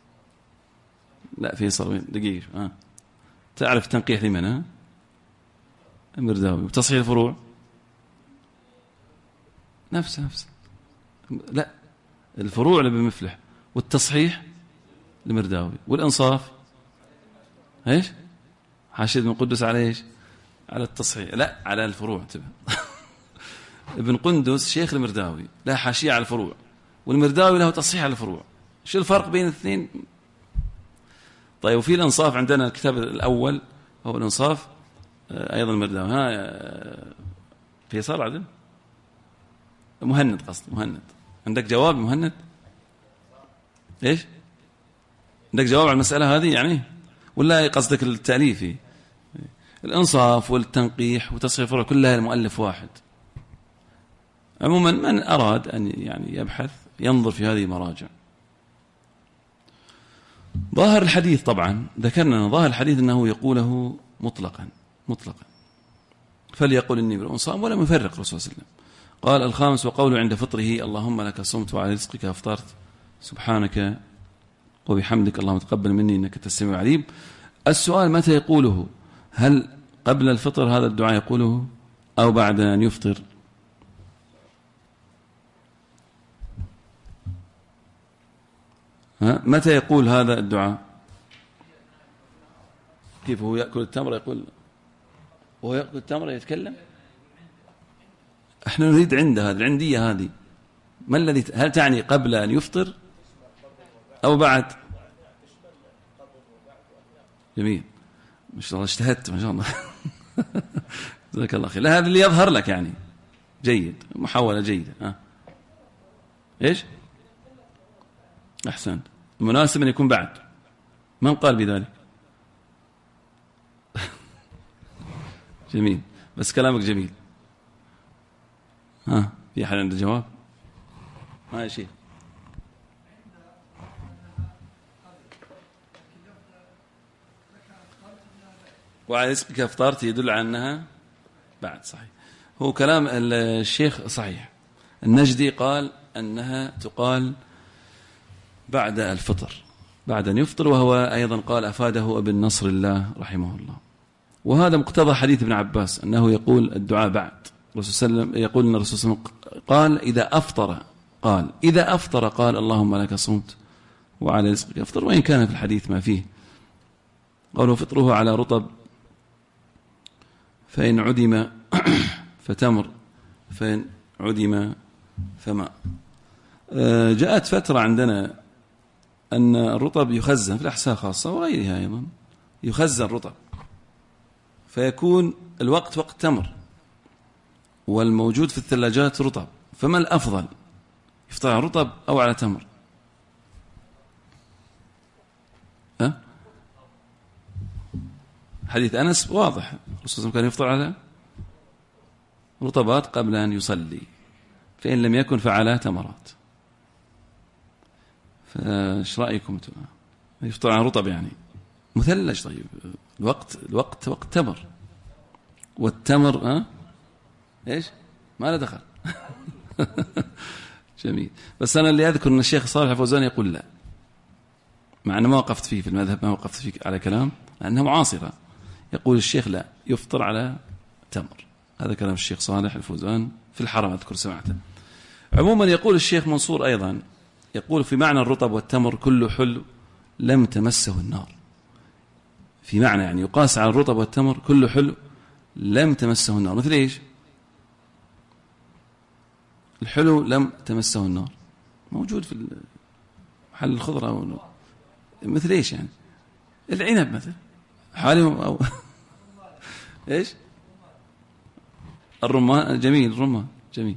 لا فيصل وين؟ دقيقة. تعرف التنقيح لمن؟ المرداوي. وتصحيح الفروع نفس لا، الفروع لابن مفلح، والتصحيح المرداوي، والإنصاف ايش؟ حاشد بن قدس على ايش؟ على التصحيح، لا على الفروع. انتبه ابن قندس شيخ المرداوي لا حاشية على الفروع، والمرداوي له تصحيح على الفروع. شو الفرق بين الاثنين؟ طيب وفي الإنصاف عندنا الكتاب الأول هو الإنصاف أيضا المرداوي. فيصل عدل مهند، قصد مهند. عندك جواب مهند؟ ايش عندك جواب على المسألة هذه يعني، ولا قصدك التأليفي؟ الإنصاف والتنقيح وتصحيح الفروع كلها المؤلف واحد. عموما من أراد أن يعني يبحث ينظر في هذه المراجع. ظاهر الحديث طبعا ذكرنا ظاهر الحديث أنه يقوله مطلقا فليقول إني امرؤ صائم، ولم يفرق الرسول صلى الله عليه وسلم. قال الخامس وقوله عند فطره اللهم لك صمت وعلى رزقك أفطرت سبحانك وبحمدك اللهم تقبل مني إنك تسميع العليم. السؤال متى يقوله؟ هل قبل الفطر هذا الدعاء يقوله أو بعد أن يفطر؟ متى يقول هذا الدعاء؟ كيف هو يأكل التمر يقول وهو يأكل التمر يتكلم؟ احنا نريد عنده هذه العندية هذه. ما الذي هل تعني قبل أن يفطر أو بعد؟ جميل ما شاء الله اجتهدت ما شاء الله جزاك الله خير. لا هذا اللي يظهر لك يعني جيد، محاولة جيدة. ايش أحسن، المناسب أن يكون بعد. من قال بذلك؟ جميل بس كلامك جميل. في أحد عنده جواب؟ ما شيء. وعلى رزقك أفطرت يدل على أنها بعد. صحيح، هو كلام الشيخ صحيح. النجدي قال أنها تقال بعد الفطر، بعد أن يفطر، وهو أيضا قال أفاده ابن نصر الله رحمه الله. وهذا مقتضى حديث ابن عباس أنه يقول الدعاء بعد. الرسول صلى الله عليه وسلم يقول أن الرسول صلى الله عليه وسلم قال إذا أفطر قال اللهم لك صمت وعلى رزقك أفطر، وإن كان في الحديث ما فيه. قالوا فطره على رطب فإن عدم فتمر فإن عدم فماء. جاءت فترة عندنا أن الرطب يخزن في الأحساء خاصة وغيرها أيضا، يخزن رطب فيكون الوقت وقت تمر والموجود في الثلاجات رطب، فما الأفضل يفطر على رطب أو على تمر؟ حديث أنس واضح، الرسول صلى الله عليه وسلم كان يفطر على رطبات قبل أن يصلي، فإن لم يكن فعلى تمرات. فايش رأيكم يفطر على رطب يعني مثلج؟ طيب الوقت وقت تمر، والتمر ايش ما له دخل. جميل. بس أنا اللي أذكر أن الشيخ صالح الفوزان يقول لا، مع أنه ما وقفت فيه في المذهب، ما وقفت فيه على كلام لأنها معاصرة. يقول الشيخ لا، يفطر على تمر. هذا كلام الشيخ صالح الفوزان في الحرم، أذكر سمعته. عموما يقول الشيخ منصور أيضا، يقول في معنى الرطب والتمر كل حلو لم تمسه النار. في معنى يعني يقاس على الرطب والتمر كل حلو لم تمسه النار. مثل إيش؟ الحلو لم تمسه النار موجود في محل الخضرة، مثل إيش يعني؟ العنب مثل حالهم أو إيش؟ الرمان جميل، الرمان جميل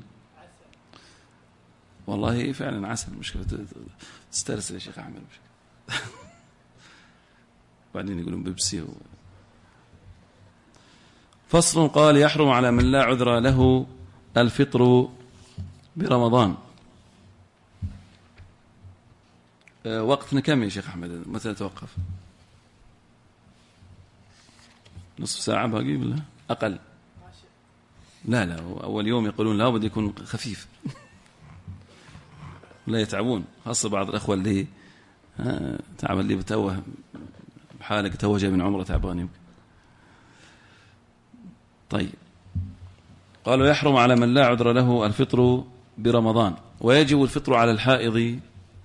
والله فعلا عسل. مشكلة تسترسل يا شيخ أحمد. بعدين يقولون بيبسي فصل. قال يحرم على من لا عذر له الفطر برمضان. وقتنا كم يا شيخ أحمد؟ متى نتوقف؟ نصف ساعة باقي ولا أقل؟ لا أول يوم يقولون لا بد يكون خفيف. لا يتعبون، خاصة بعض الأخوة اللي تعب، اللي بتوه بحالك توه جاي من عمره تعبان. طيب قالوا يحرم على من لا عذر له الفطر برمضان، ويجب الفطر على الحائض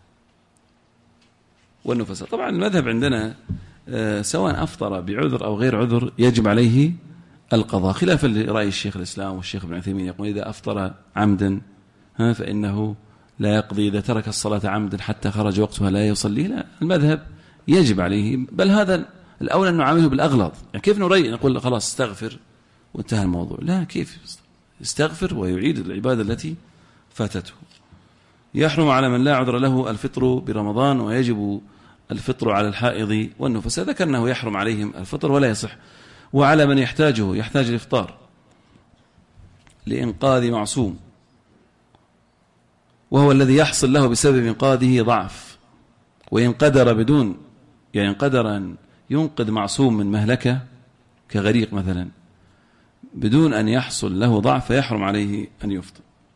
والنفساء. طبعا المذهب عندنا سواء أفطر بعذر أو غير عذر يجب عليه القضاء، خلافا لرأي الشيخ الإسلام والشيخ ابن عثيمين، يقول إذا أفطر عمدا فإنه لا يقضي، إذا ترك الصلاة عمدا حتى خرج وقتها لا يصلي. لا، المذهب يجب عليه، بل هذا الأولى أن نعامله بالأغلظ. يعني كيف نقول خلاص استغفر وانتهى الموضوع؟ لا، كيف استغفر ويعيد العبادة التي فاتته. يحرم على من لا عذر له الفطر برمضان، ويجب الفطر على الحائض والنفساء. ذكرناه يحرم عليهم الفطر ولا يصح. وعلى من يحتاج الإفطار لإنقاذ معصوم، وهو الذي يحصل له بسبب إنقاذه ضعف، وإن قدر بدون، يعني قدر أن ينقذ معصوم من مهلكة كغريق مثلا بدون أن يحصل له ضعف فيحرم عليه أن يفطر.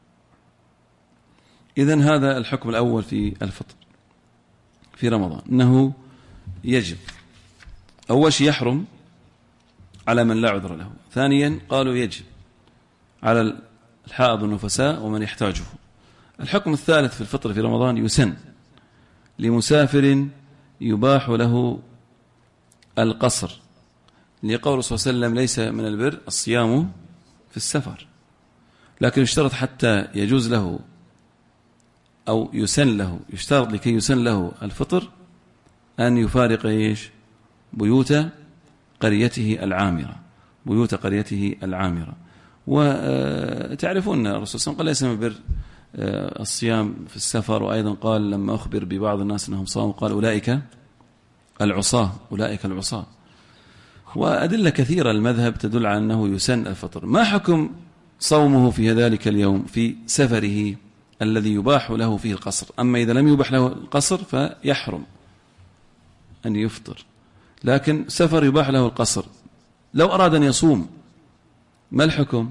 إذن هذا الحكم الأول في الفطر في رمضان، أنه يجب أول شيء يحرم على من لا عذر له. ثانيا قالوا يجب على الحائض والنفساء ومن يحتاجه. الحكم الثالث في الفطر في رمضان يسن لمسافر يباح له القصر، لقول الرسول صلى الله عليه وسلم ليس من البر الصيام في السفر، لكن يشترط حتى يجوز له أو يسن له، يشترط لكي يسن له الفطر أن يفارق بيوت قريته العامرة، بيوت قريته العامرة. وتعرفون الرسول صلى الله عليه وسلم قال ليس من البر الصيام في السفر، وأيضا قال لما أخبر ببعض الناس أنهم صاموا قال أولئك العصاة، أولئك العصاة. وأدلة كثيرة المذهب تدل على أنه يسن الفطر. ما حكم صومه في ذلك اليوم في سفره الذي يباح له فيه القصر؟ أما إذا لم يباح له القصر فيحرم أن يفطر، لكن سفر يباح له القصر لو أراد أن يصوم ما الحكم؟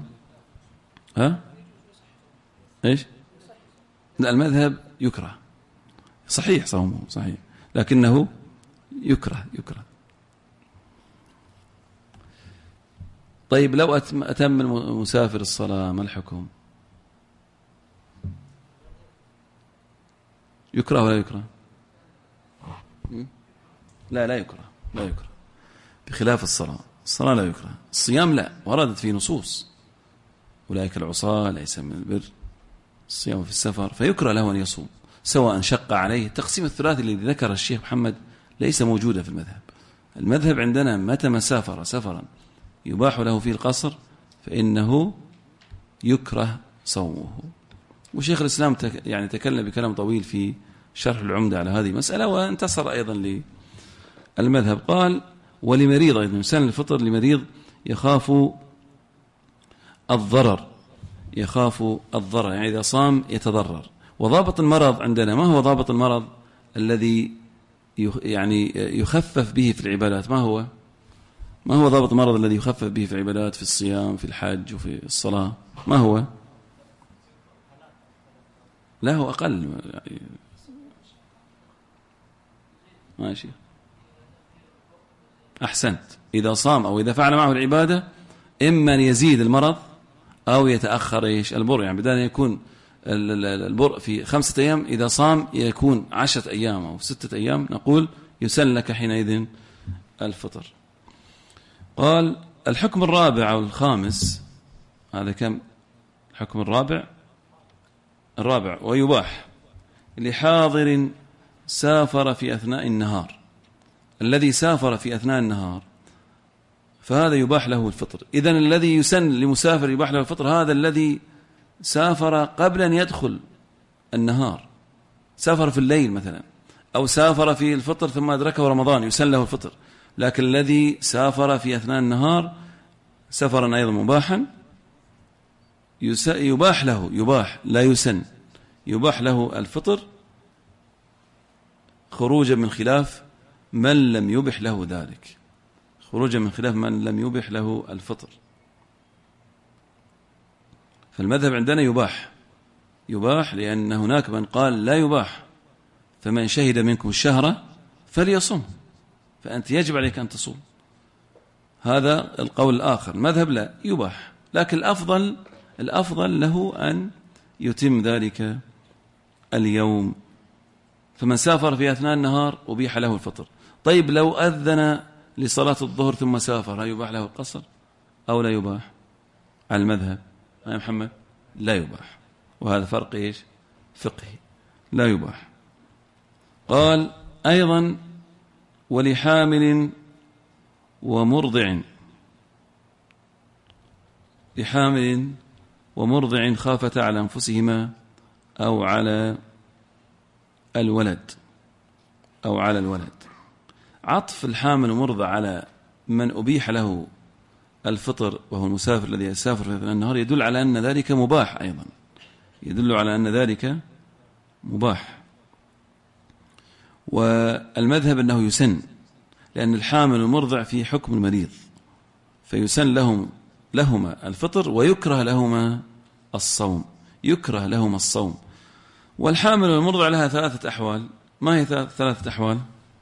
إيش؟ لا، المذهب يكره، صحيح صومه صحيح لكنه يكره. طيب لو أتم المسافر الصلاة ما الحكم؟ يكره ولا يكره؟ لا يكره بخلاف الصلاة لا يكره. الصيام لا، وردت في نصوص أولئك العصاة ليس من البر الصيام في السفر، فيكره له أن يصوم سواء شق عليه. التقسيم الثلاثي الذي ذكر الشيخ محمد ليس موجودا في المذهب. المذهب عندنا متى ما سافر سفرا يباح له فيه القصر فإنه يكره صومه. وشيخ الإسلام يعني تكلم بكلام طويل في شرح العمدة على هذه المسألة، وانتصر أيضا للمذهب. قال ولمريض أيضا يسن الفطر لمريض يخاف الضرر، يعني إذا صام يتضرر. وضابط المرض عندنا، ما هو ضابط المرض الذي يعني يخفف به في العبادات؟ ما هو ضابط المرض الذي يخفف به في العبادات، في الصيام، في الحج، وفي الصلاة؟ ما هو؟ لا، هو أقل يعني. ماشي، أحسنت. إذا صام أو إذا فعل معه العبادة، إما أن يزيد المرض أو يتأخر البر. يعني بدل أن يكون البر في 5 أيام، إذا صام يكون 10 أيام أو 6 أيام، نقول يسن لك حينئذ الفطر. قال الحكم الرابع أو الخامس، هذا كم؟ الحكم الرابع ويباح لحاضر سافر في أثناء النهار. الذي سافر في أثناء النهار فهذا يباح له الفطر. إذن الذي يسن لمسافر يباح له الفطر هذا الذي سافر قبل أن يدخل النهار، سافر في الليل مثلا، أو سافر في الفطر ثم أدركه رمضان، يسن له الفطر. لكن الذي سافر في أثناء النهار سفرا أيضا مباحا يباح لا يسن، يباح له الفطر خروجا من خلاف من لم يبح له ذلك، خروجا من خلاف من لم يبح له الفطر. فالمذهب عندنا يباح لأن هناك من قال لا يباح، فمن شهد منكم الشهر فليصم، فأنت يجب عليك أن تصوم. هذا القول الآخر. المذهب لا، يباح، لكن الأفضل له أن يتم ذلك اليوم. فمن سافر في أثناء النهار أبيح له الفطر. طيب لو أذن لصلاة الظهر ثم سافر، هل يباح له القصر أو لا يباح؟ على المذهب يا محمد لا يباح، وهذا فرق فقهي، لا يباح. قال أيضا ولحامل ومرضع خافتا على أنفسهما أو على الولد عطف الحامل ومرضع على من أبيح له الفطر وهو المسافر الذي يسافر في أثناء النهار يدل على أن ذلك مباح، أيضا يدل على أن ذلك مباح. والمذهب أنه يسن، لأن الحامل والمرضع في حكم المريض، فيسن لهما الفطر ويكره لهما الصوم. والحامل والمرضع لها 3 أحوال. ما هي 3 أحوال؟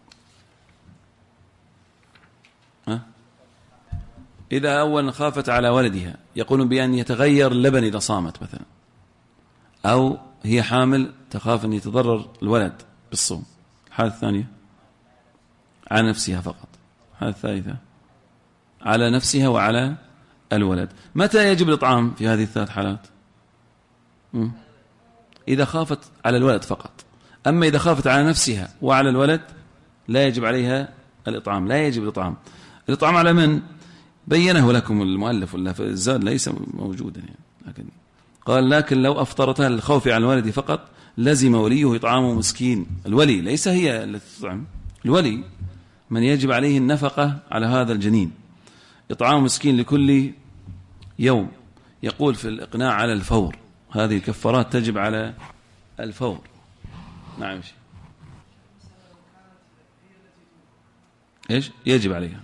إذا أولا خافت على ولدها، يقولون بأن يتغير اللبن إذا صامت مثلا، أو هي حامل تخاف أن يتضرر الولد بالصوم. الحالة الثانية على نفسها فقط. الحالة الثالثة على نفسها وعلى الولد. متى يجب الإطعام في هذه ال3 حالات؟ إذا خافت على الولد فقط. أما إذا خافت على نفسها وعلى الولد لا يجب عليها الإطعام، لا يجب الإطعام. الإطعام على من؟ بينه لكم المؤلف، ولا في الزاد ليس موجودا يعني. لكن لو أفطرتها للخوف على الولد فقط لزم وليه إطعام مسكين. الولي ليس هي التي تطعم، الولي من يجب عليه النفقة على هذا الجنين، إطعام مسكين لكل يوم. يقول في الإقناع على الفور، هذه الكفارات تجب على الفور. نعم. إيش يجب عليها؟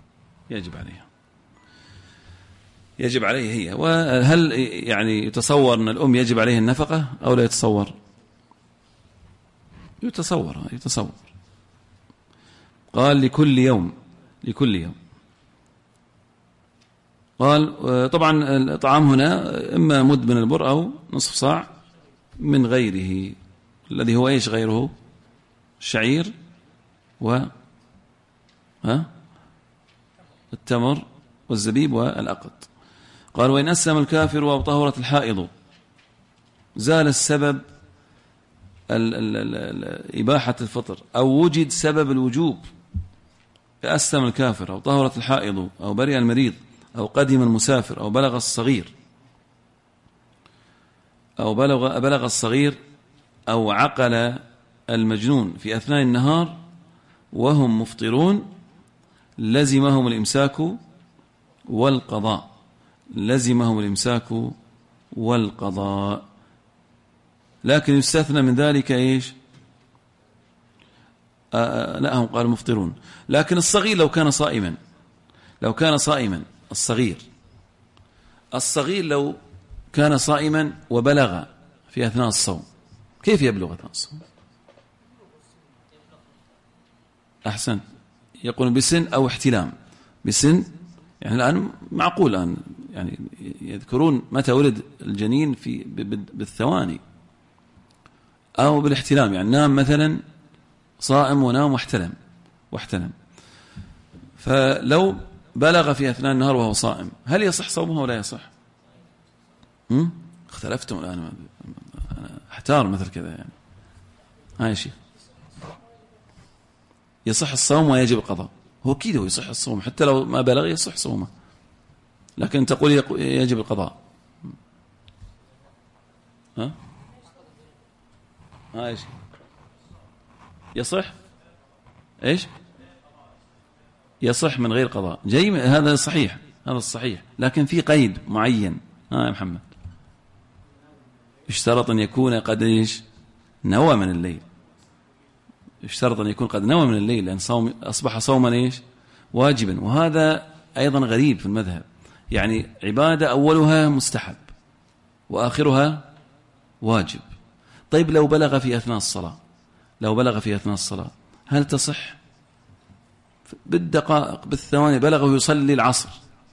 يجب عليه هي. وهل يعني يتصور أن الأم يجب عليه النفقة أو لا يتصور؟ يتصور. قال لكل يوم. قال طبعا الطعام هنا إما مد من البر أو نصف صاع من غيره، الذي هو إيش غيره؟ الشعير التمر والزبيب والأقط. قال وإن أسلم الكافر أو طهرت الحائض زال السبب إباحة الفطر أو وجد سبب الوجوب، فأسلم الكافر أو طهرت الحائض أو برئ المريض أو قدم المسافر أو بلغ الصغير أو عقل المجنون في أثناء النهار وهم مفطرون، لزمهم الإمساك والقضاء، لزمهم الإمساك والقضاء. لكن يستثنى من ذلك إيش؟ لا، هم قالوا مفطرون. لكن الصغير لو كان صائما، لو كان صائما الصغير لو كان صائما وبلغ في أثناء الصوم، كيف يبلغ أثناء الصوم؟ أحسن، يقول بسن أو احتلام. بسن يعني الآن معقول الآن يعني يذكرون متى ولد الجنين في بالثواني، أو بالاحتلام يعني نام مثلا صائم ونام واحتلم. فلو بلغ في أثناء النهار وهو صائم هل يصح صومه ولا يصح؟ اختلفتم الآن، أنا احتار مثل كذا يعني. هاي شيء يصح الصوم ويجب القضاء، هو كده يصح الصوم حتى لو ما بلغ يصح صومه، لكن تقول يجب القضاء. ها ايش يصح؟ ايش يصح من غير قضاء؟ جيد، هذا صحيح، هذا الصحيح، لكن في قيد معين. يا محمد، اشترط أن يكون قد ايش؟ نوى من الليل. اشترط أن يكون قد نوى من الليل، لأن صوم أصبح صوما ايش؟ واجبا. وهذا أيضا غريب في المذهب، يعني عبادة أولها مستحب وآخرها واجب. طيب لو بلغ في أثناء الصلاة، لو بلغ في أثناء الصلاة هل تصح؟ بالدقائق بالثواني بلغ ويصلي العصر،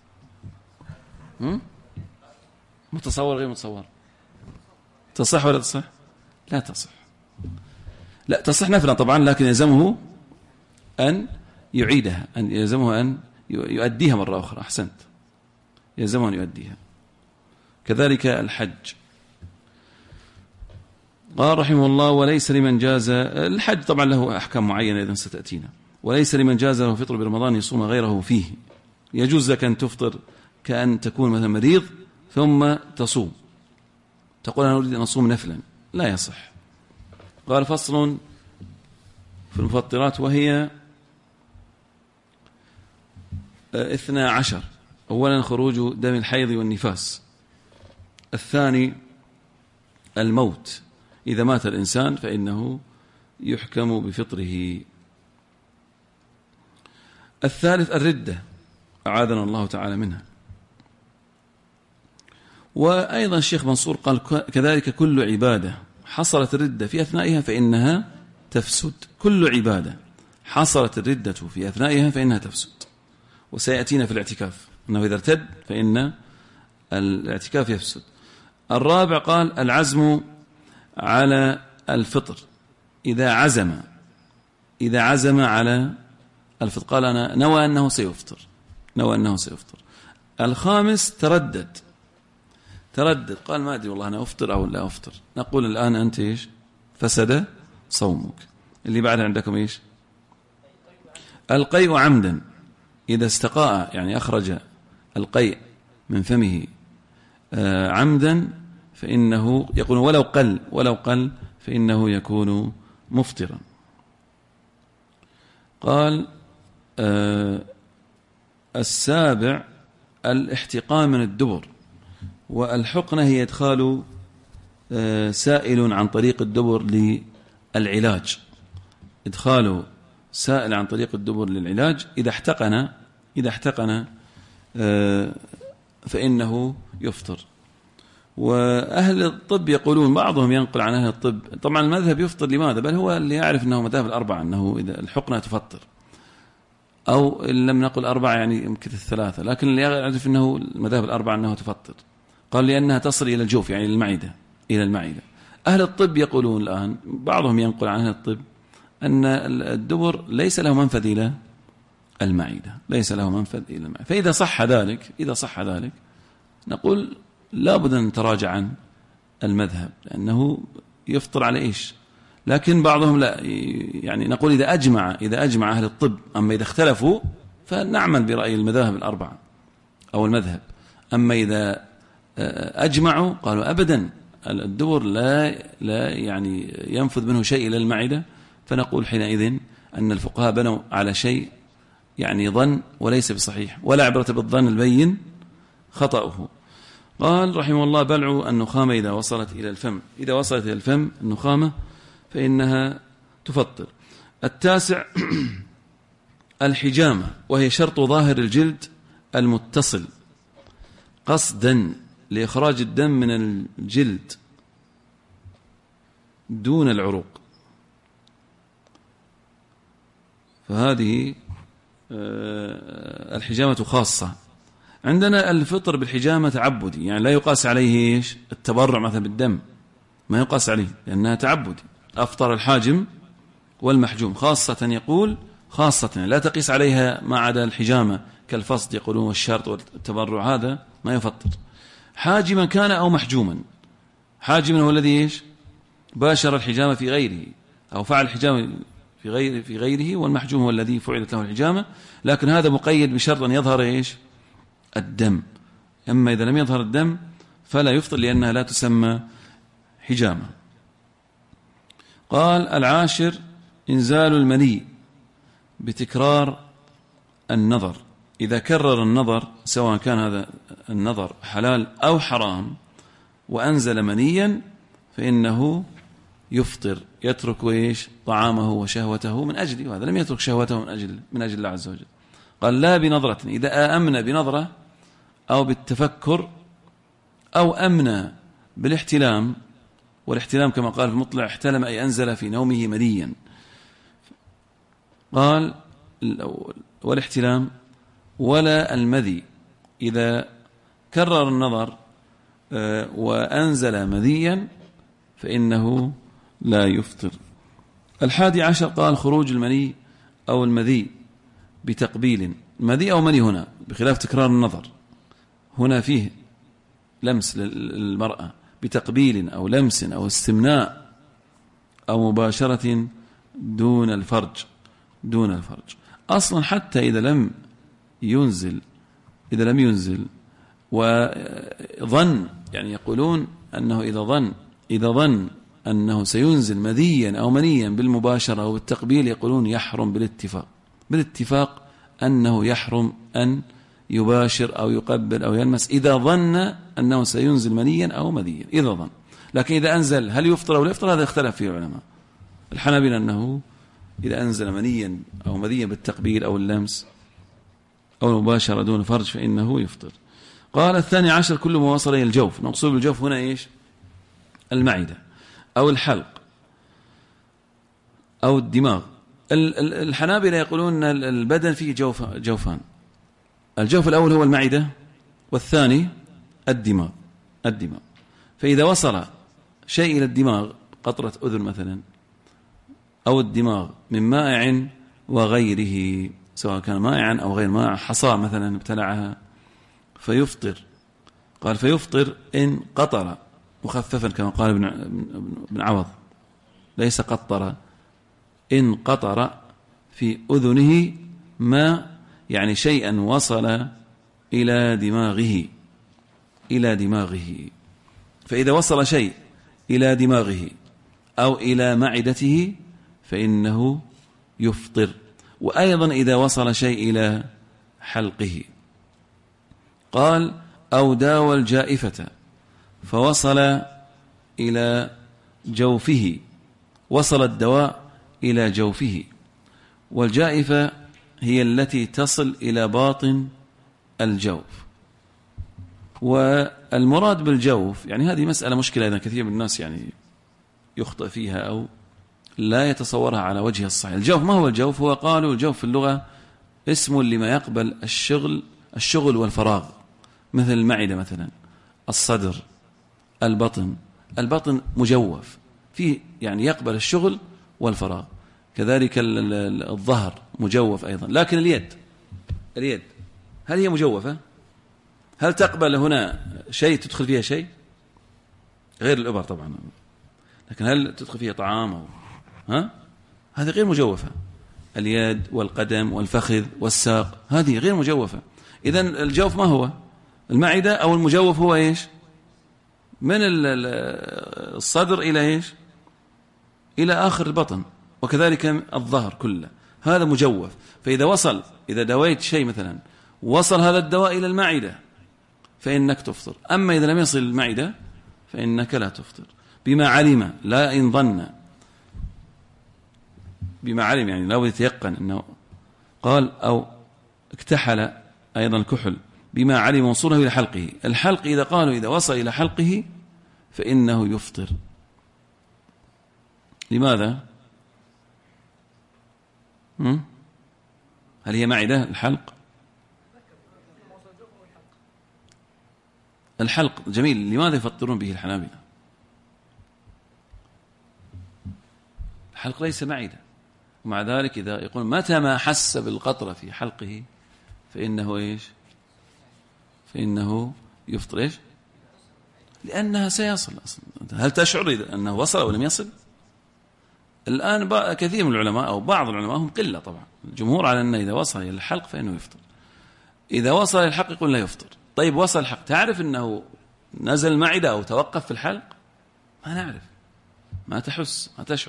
متصور غير متصور؟ تصح ولا تصح؟ لا تصح، لا تصح نفلا طبعا، لكن يلزمه أن يعيدها، أن يلزمه أن يؤديها مرة أخرى. أحسنت، يلزمه أن يؤديها. كذلك الحج، قال رحمه الله: وليس لمن جاز الحج، طبعا له أحكام معينة إذن ستأتينا. وليس لمن جاز له فطر برمضان يصوم غيره فيه. يجوز لك أن تفطر كأن تكون مثلا مريض ثم تصوم، تقول أنا أريد أن أصوم نفلا، لا يصح. قال: فصل في المفطرات، وهي 12. أولا خروج دم الحيض والنفاس. الثاني الموت، إذا مات الإنسان فإنه يحكم بفطره. الثالث الردة، أعاذنا الله تعالى منها. وأيضا الشيخ منصور قال: كذلك كل عبادة حصلت الردة في أثنائها فإنها تفسد. كل عبادة حصلت الردة في أثنائها فإنها تفسد. وسيأتينا في الاعتكاف أنه إذا ارتد فإن الاعتكاف يفسد. الرابع قال: العزم على الفطر، إذا عزم على الفطر، قال أنا نوى أنه سيفطر، نوى أنه سيفطر. الخامس تردد، قال ما أدري والله أنا أفطر أو لا أفطر، نقول الآن أنت إيش؟ فسد صومك. اللي بعد عندكم إيش؟ القيء عمدا، إذا استقاء يعني أخرج القيء من فمه عمدا فإنه يكون ولو قل فإنه يكون مفطرا. قال: السابع الاحتقان من الدبر. والحقنة هي إدخال سائل عن طريق الدبر للعلاج، إدخال سائل عن طريق الدبر للعلاج. إذا احتقن فإنه يفطر. وأهل الطب يقولون، بعضهم ينقل عن أهل الطب، طبعا المذهب يفطر لماذا؟ بل هو اللي يعرف أنه مذاهب الأربعة أنه إذا الحقنة تفطر، أو إن لم نقل أربعة يعني يمكن الثلاثة، لكن اللي يعرف أنه المذاهب الأربعة أنه تفطر، قال لأنها تصل إلى الجوف يعني إلى المعدة. أهل الطب يقولون الآن، بعضهم ينقل عن أهل الطب أن الدبر ليس له منفذ إلى المعدة، ليس له منفذ إلى المعدة. فإذا صح ذلك نقول لا بد أن نتراجع عن المذهب، لأنه يفطر على إيش. لكن بعضهم لا، يعني نقول إذا أجمع أهل الطب. أما إذا اختلفوا فنعمل برأي المذاهب الأربعة أو المذهب. أما إذا أجمعوا قالوا أبدا الدبر لا يعني ينفذ منه شيء إلى المعدة، فنقول حينئذ أن الفقهاء بنوا على شيء يعني ظن وليس بصحيح، ولا عبرة بالظن البين خطأه. قال رحمه الله: بلع النخامة إذا وصلت إلى الفم، إذا وصلت إلى الفم النخامة فإنها تفطر. 9 الحجامة، وهي شرط ظاهر الجلد المتصل قصدا لإخراج الدم من الجلد دون العروق، فهذه الحجامة خاصة. عندنا الفطر بالحجامة تعبدي، يعني لا يقاس عليه التبرع مثلا بالدم، ما يقاس عليه لأنها تعبدي. أفطر الحاجم والمحجوم خاصة، يقول خاصة لا تقيس عليها ما عدا الحجامة كالفصد يقولون والشرط والتبرع، هذا ما يفطر. حاجما كان أو محجوما، حاجما هو الذي باشر الحجامة في غيره أو فعل الحجامة في غيره، والمحجوم هو الذي فعلت له الحجامة، لكن هذا مقيد بشرط أن يظهر الدم. أما إذا لم يظهر الدم فلا يفطر لأنها لا تسمى حجامة. قال 10 إنزال المني بتكرار النظر، إذا كرر النظر سواء كان هذا النظر حلال أو حرام وأنزل منيا فإنه يفطر، يترك طعامه وشهوته من أجله، وهذا لم يترك شهوته من أجل الله عز وجل. قال لا بنظرة، إذا آمن بنظرة أو بالتفكر أو أمن بالاحتلام، والاحتلام كما قال في المطلع احتلم أي أنزل في نومه منيا. قال والاحتلام ولا المذي، إذا كرر النظر وأنزل مذيا فإنه لا يفطر. 11 قال خروج المني أو المذي بتقبيل، مذي أو مني هنا بخلاف تكرار النظر، هنا فيه لمس للمرأة بتقبيل أو لمس أو استمناء أو مباشرة دون الفرج. أصلا حتى إذا لم ينزل وظن، يعني يقولون أنه إذا ظن أنه سينزل مذيا أو منيا بالمباشرة أو بالتقبيل، يقولون يحرم بالاتفاق أنه يحرم أن يباشر أو يقبل أو يلمس إذا ظن أنه سينزل منيا أو مذيا، إذا ظن. لكن إذا أنزل هل يفطر أو لا يفطر، هذا اختلف فيه العلماء. الحنابلة أنه إذا أنزل منيا أو مذيا بالتقبيل أو اللمس أو المباشرة دون فرج فإنه يفطر. قال 12 كل ما وصل إلى الجوف، نقصد بالجوف هنا المعدة أو الحلق أو الدماغ. الحنابلة يقولون أن البدن فيه جوفان، الجوف الأول هو المعدة والثاني الدماغ. فإذا وصل شيء إلى الدماغ، قطرة أذن مثلا أو الدماغ من مائع وغيره، سواء كان مائعا أو غير مائع، حصى مثلا ابتلعها فيفطر. قال فيفطر إن قطر، مخففا كما قال ابن عوض، ليس قطر، إن قطر في أذنه ما، يعني شيئا وصل إلى دماغه. فإذا وصل شيء إلى دماغه أو إلى معدته فإنه يفطر. وأيضا إذا وصل شيء إلى حلقه. قال أو داوى الجائفة فوصل إلى جوفه، وصل الدواء إلى جوفه، والجائفة هي التي تصل إلى باطن الجوف. والمراد بالجوف، يعني هذه مسألة مشكلة أيضا، كثير من الناس يعني يخطئ فيها أو لا يتصورها على وجه الصحيح. الجوف ما هو الجوف؟ هو قالوا الجوف في اللغة اسم لما يقبل الشغل والفراغ، مثل المعدة مثلا، الصدر، البطن مجوف فيه، يعني يقبل الشغل والفراغ. كذلك الظهر مجوف أيضا. لكن اليد هل هي مجوفة؟ هل تقبل هنا شيء تدخل فيها شيء غير الإبر طبعا، لكن هل تدخل فيها طعام هذه غير مجوفة. اليد والقدم والفخذ والساق هذه غير مجوفة. إذن الجوف ما هو؟ المعدة، أو المجوف هو من الصدر إلى إلى آخر البطن، وكذلك الظهر كله. هذا مجوف. فإذا وصل، إذا دويت شيء مثلا وصل هذا الدواء إلى المعدة فإنك تفطر. أما إذا لم يصل المعدة فإنك لا تفطر، بما علم، لا إن ظن، بما علم يعني لو يتيقن أنه قال أو اكتحل أيضا الكحل بما علم وصوله إلى حلقه. الحلق إذا قالوا إذا وصل إلى حلقه فإنه يفطر. لماذا؟ هل هي معدة الحلق؟ الحلق جميل، لماذا يفطرون به الحنابلة؟ الحلق ليس معدة، ومع ذلك إذا يقول متى ما حس بالقطرة في حلقه فإنه إيش؟ فإنه يفطر. إيش؟ لأنها سيصل أصلا. هل تشعر أنه وصل أو لم يصل؟ الآن كثير من العلماء أو بعض العلماء هم قلة طبعا، الجمهور على أنه إذا وصل إلى الحلق فإنه يفطر. إذا وصل إلى الحلق يقول لا يفطر. طيب وصل الحلق، تعرف أنه نزل المعدة أو توقف في الحلق؟ ما نعرف، ما تحس، ما تشعر.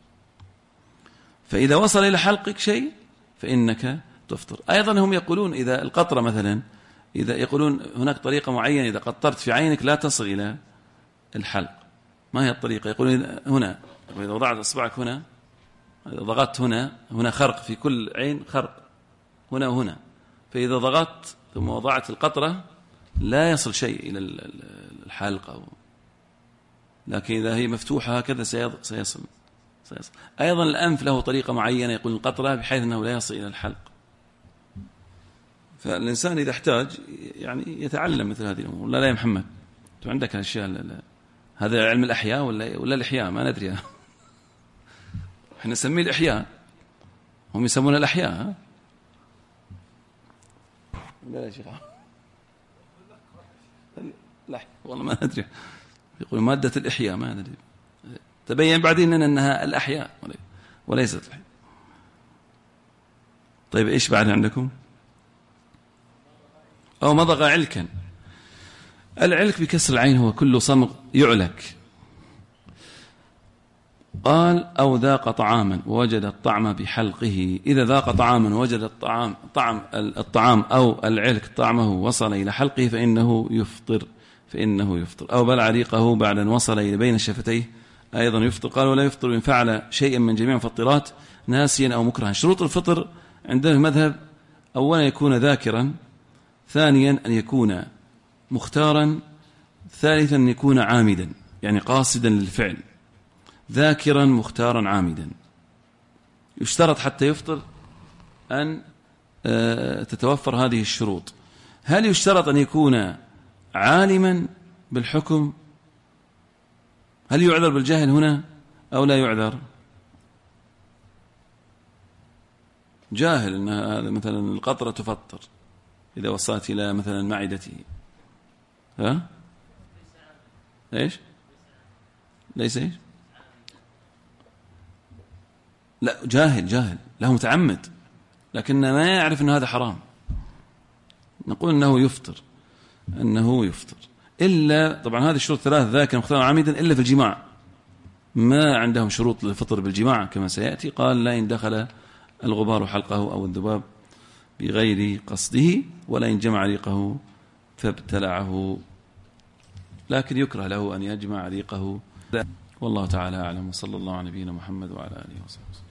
فإذا وصل إلى حلقك شيء فإنك تفطر. أيضا هم يقولون إذا القطرة مثلا، إذا يقولون هناك طريقة معينة إذا قطرت في عينك لا تصل إلى الحلق. ما هي الطريقة؟ يقولون هنا، إذا وضعت أصبعك هنا، إذا ضغطت هنا خرق في كل عين، خرق هنا وهنا، فإذا ضغطت ثم وضعت القطرة لا يصل شيء إلى الحلقة، لكن إذا هي مفتوحة هكذا سيصل. أيضا الأنف له طريقة معينة، يقول القطرة بحيث أنه لا يصل إلى الحلق. فالإنسان إذا احتاج يعني يتعلم مثل هذه الأمور. لا يا محمد، أنت عندك الأشياء، هذا علم الأحياء ولا الإحياء؟ ما ندري، احنا نسميه الإحياء، هم يسمونه الأحياء. لا شيخ، لا والله ما ندري، يقول مادة الإحياء، ما ندري. تبين بعدين أنها الأحياء وليست الإحياء. طيب إيش بعد عندكم؟ أو مضغ علكا. العلك بكسر العين هو كل صمغ يعلك. قال أو ذاق طعاما ووجد الطعم بحلقه. إذا ذاق طعاما ووجد الطعام أو العلك طعمه وصل إلى حلقه فإنه يفطر. أو بلع ريقه بعد أن وصل إلى بين شفتيه أيضا يفطر. قال ولا يفطر إن فعل شيئا من جميع المفطرات ناسيا أو مكرها. شروط الفطر عندنا المذهب: أولا يكون ذاكرا، ثانيا أن يكون مختارا، ثالثا أن يكون عامدا يعني قاصدا للفعل. ذاكرا مختارا عامدا. يشترط حتى يفطر أن تتوفر هذه الشروط. هل يشترط أن يكون عالما بالحكم؟ هل يعذر بالجهل هنا أو لا يعذر؟ جاهل أن هذا مثلا القطرة تفطر إذا وصلت إلى مثلا معدته، إيش؟ ليس إيش؟ لا، جاهل له متعمد لكن ما يعرف أن هذا حرام، نقول أنه يفطر إلا طبعا هذه الشروط ثلاث: ذاكرا مختارا عامدا، إلا في الجماع ما عندهم شروط للفطر بالجماع كما سيأتي. قال لا إن دخل الغبار حلقه أو الذباب بغير قصده، ولا إن جمع ريقه فابتلعه، لكن يكره له أن يجمع ريقه. والله تعالى أعلم، وصلى الله على نبينا محمد وعلى آله وصحبه.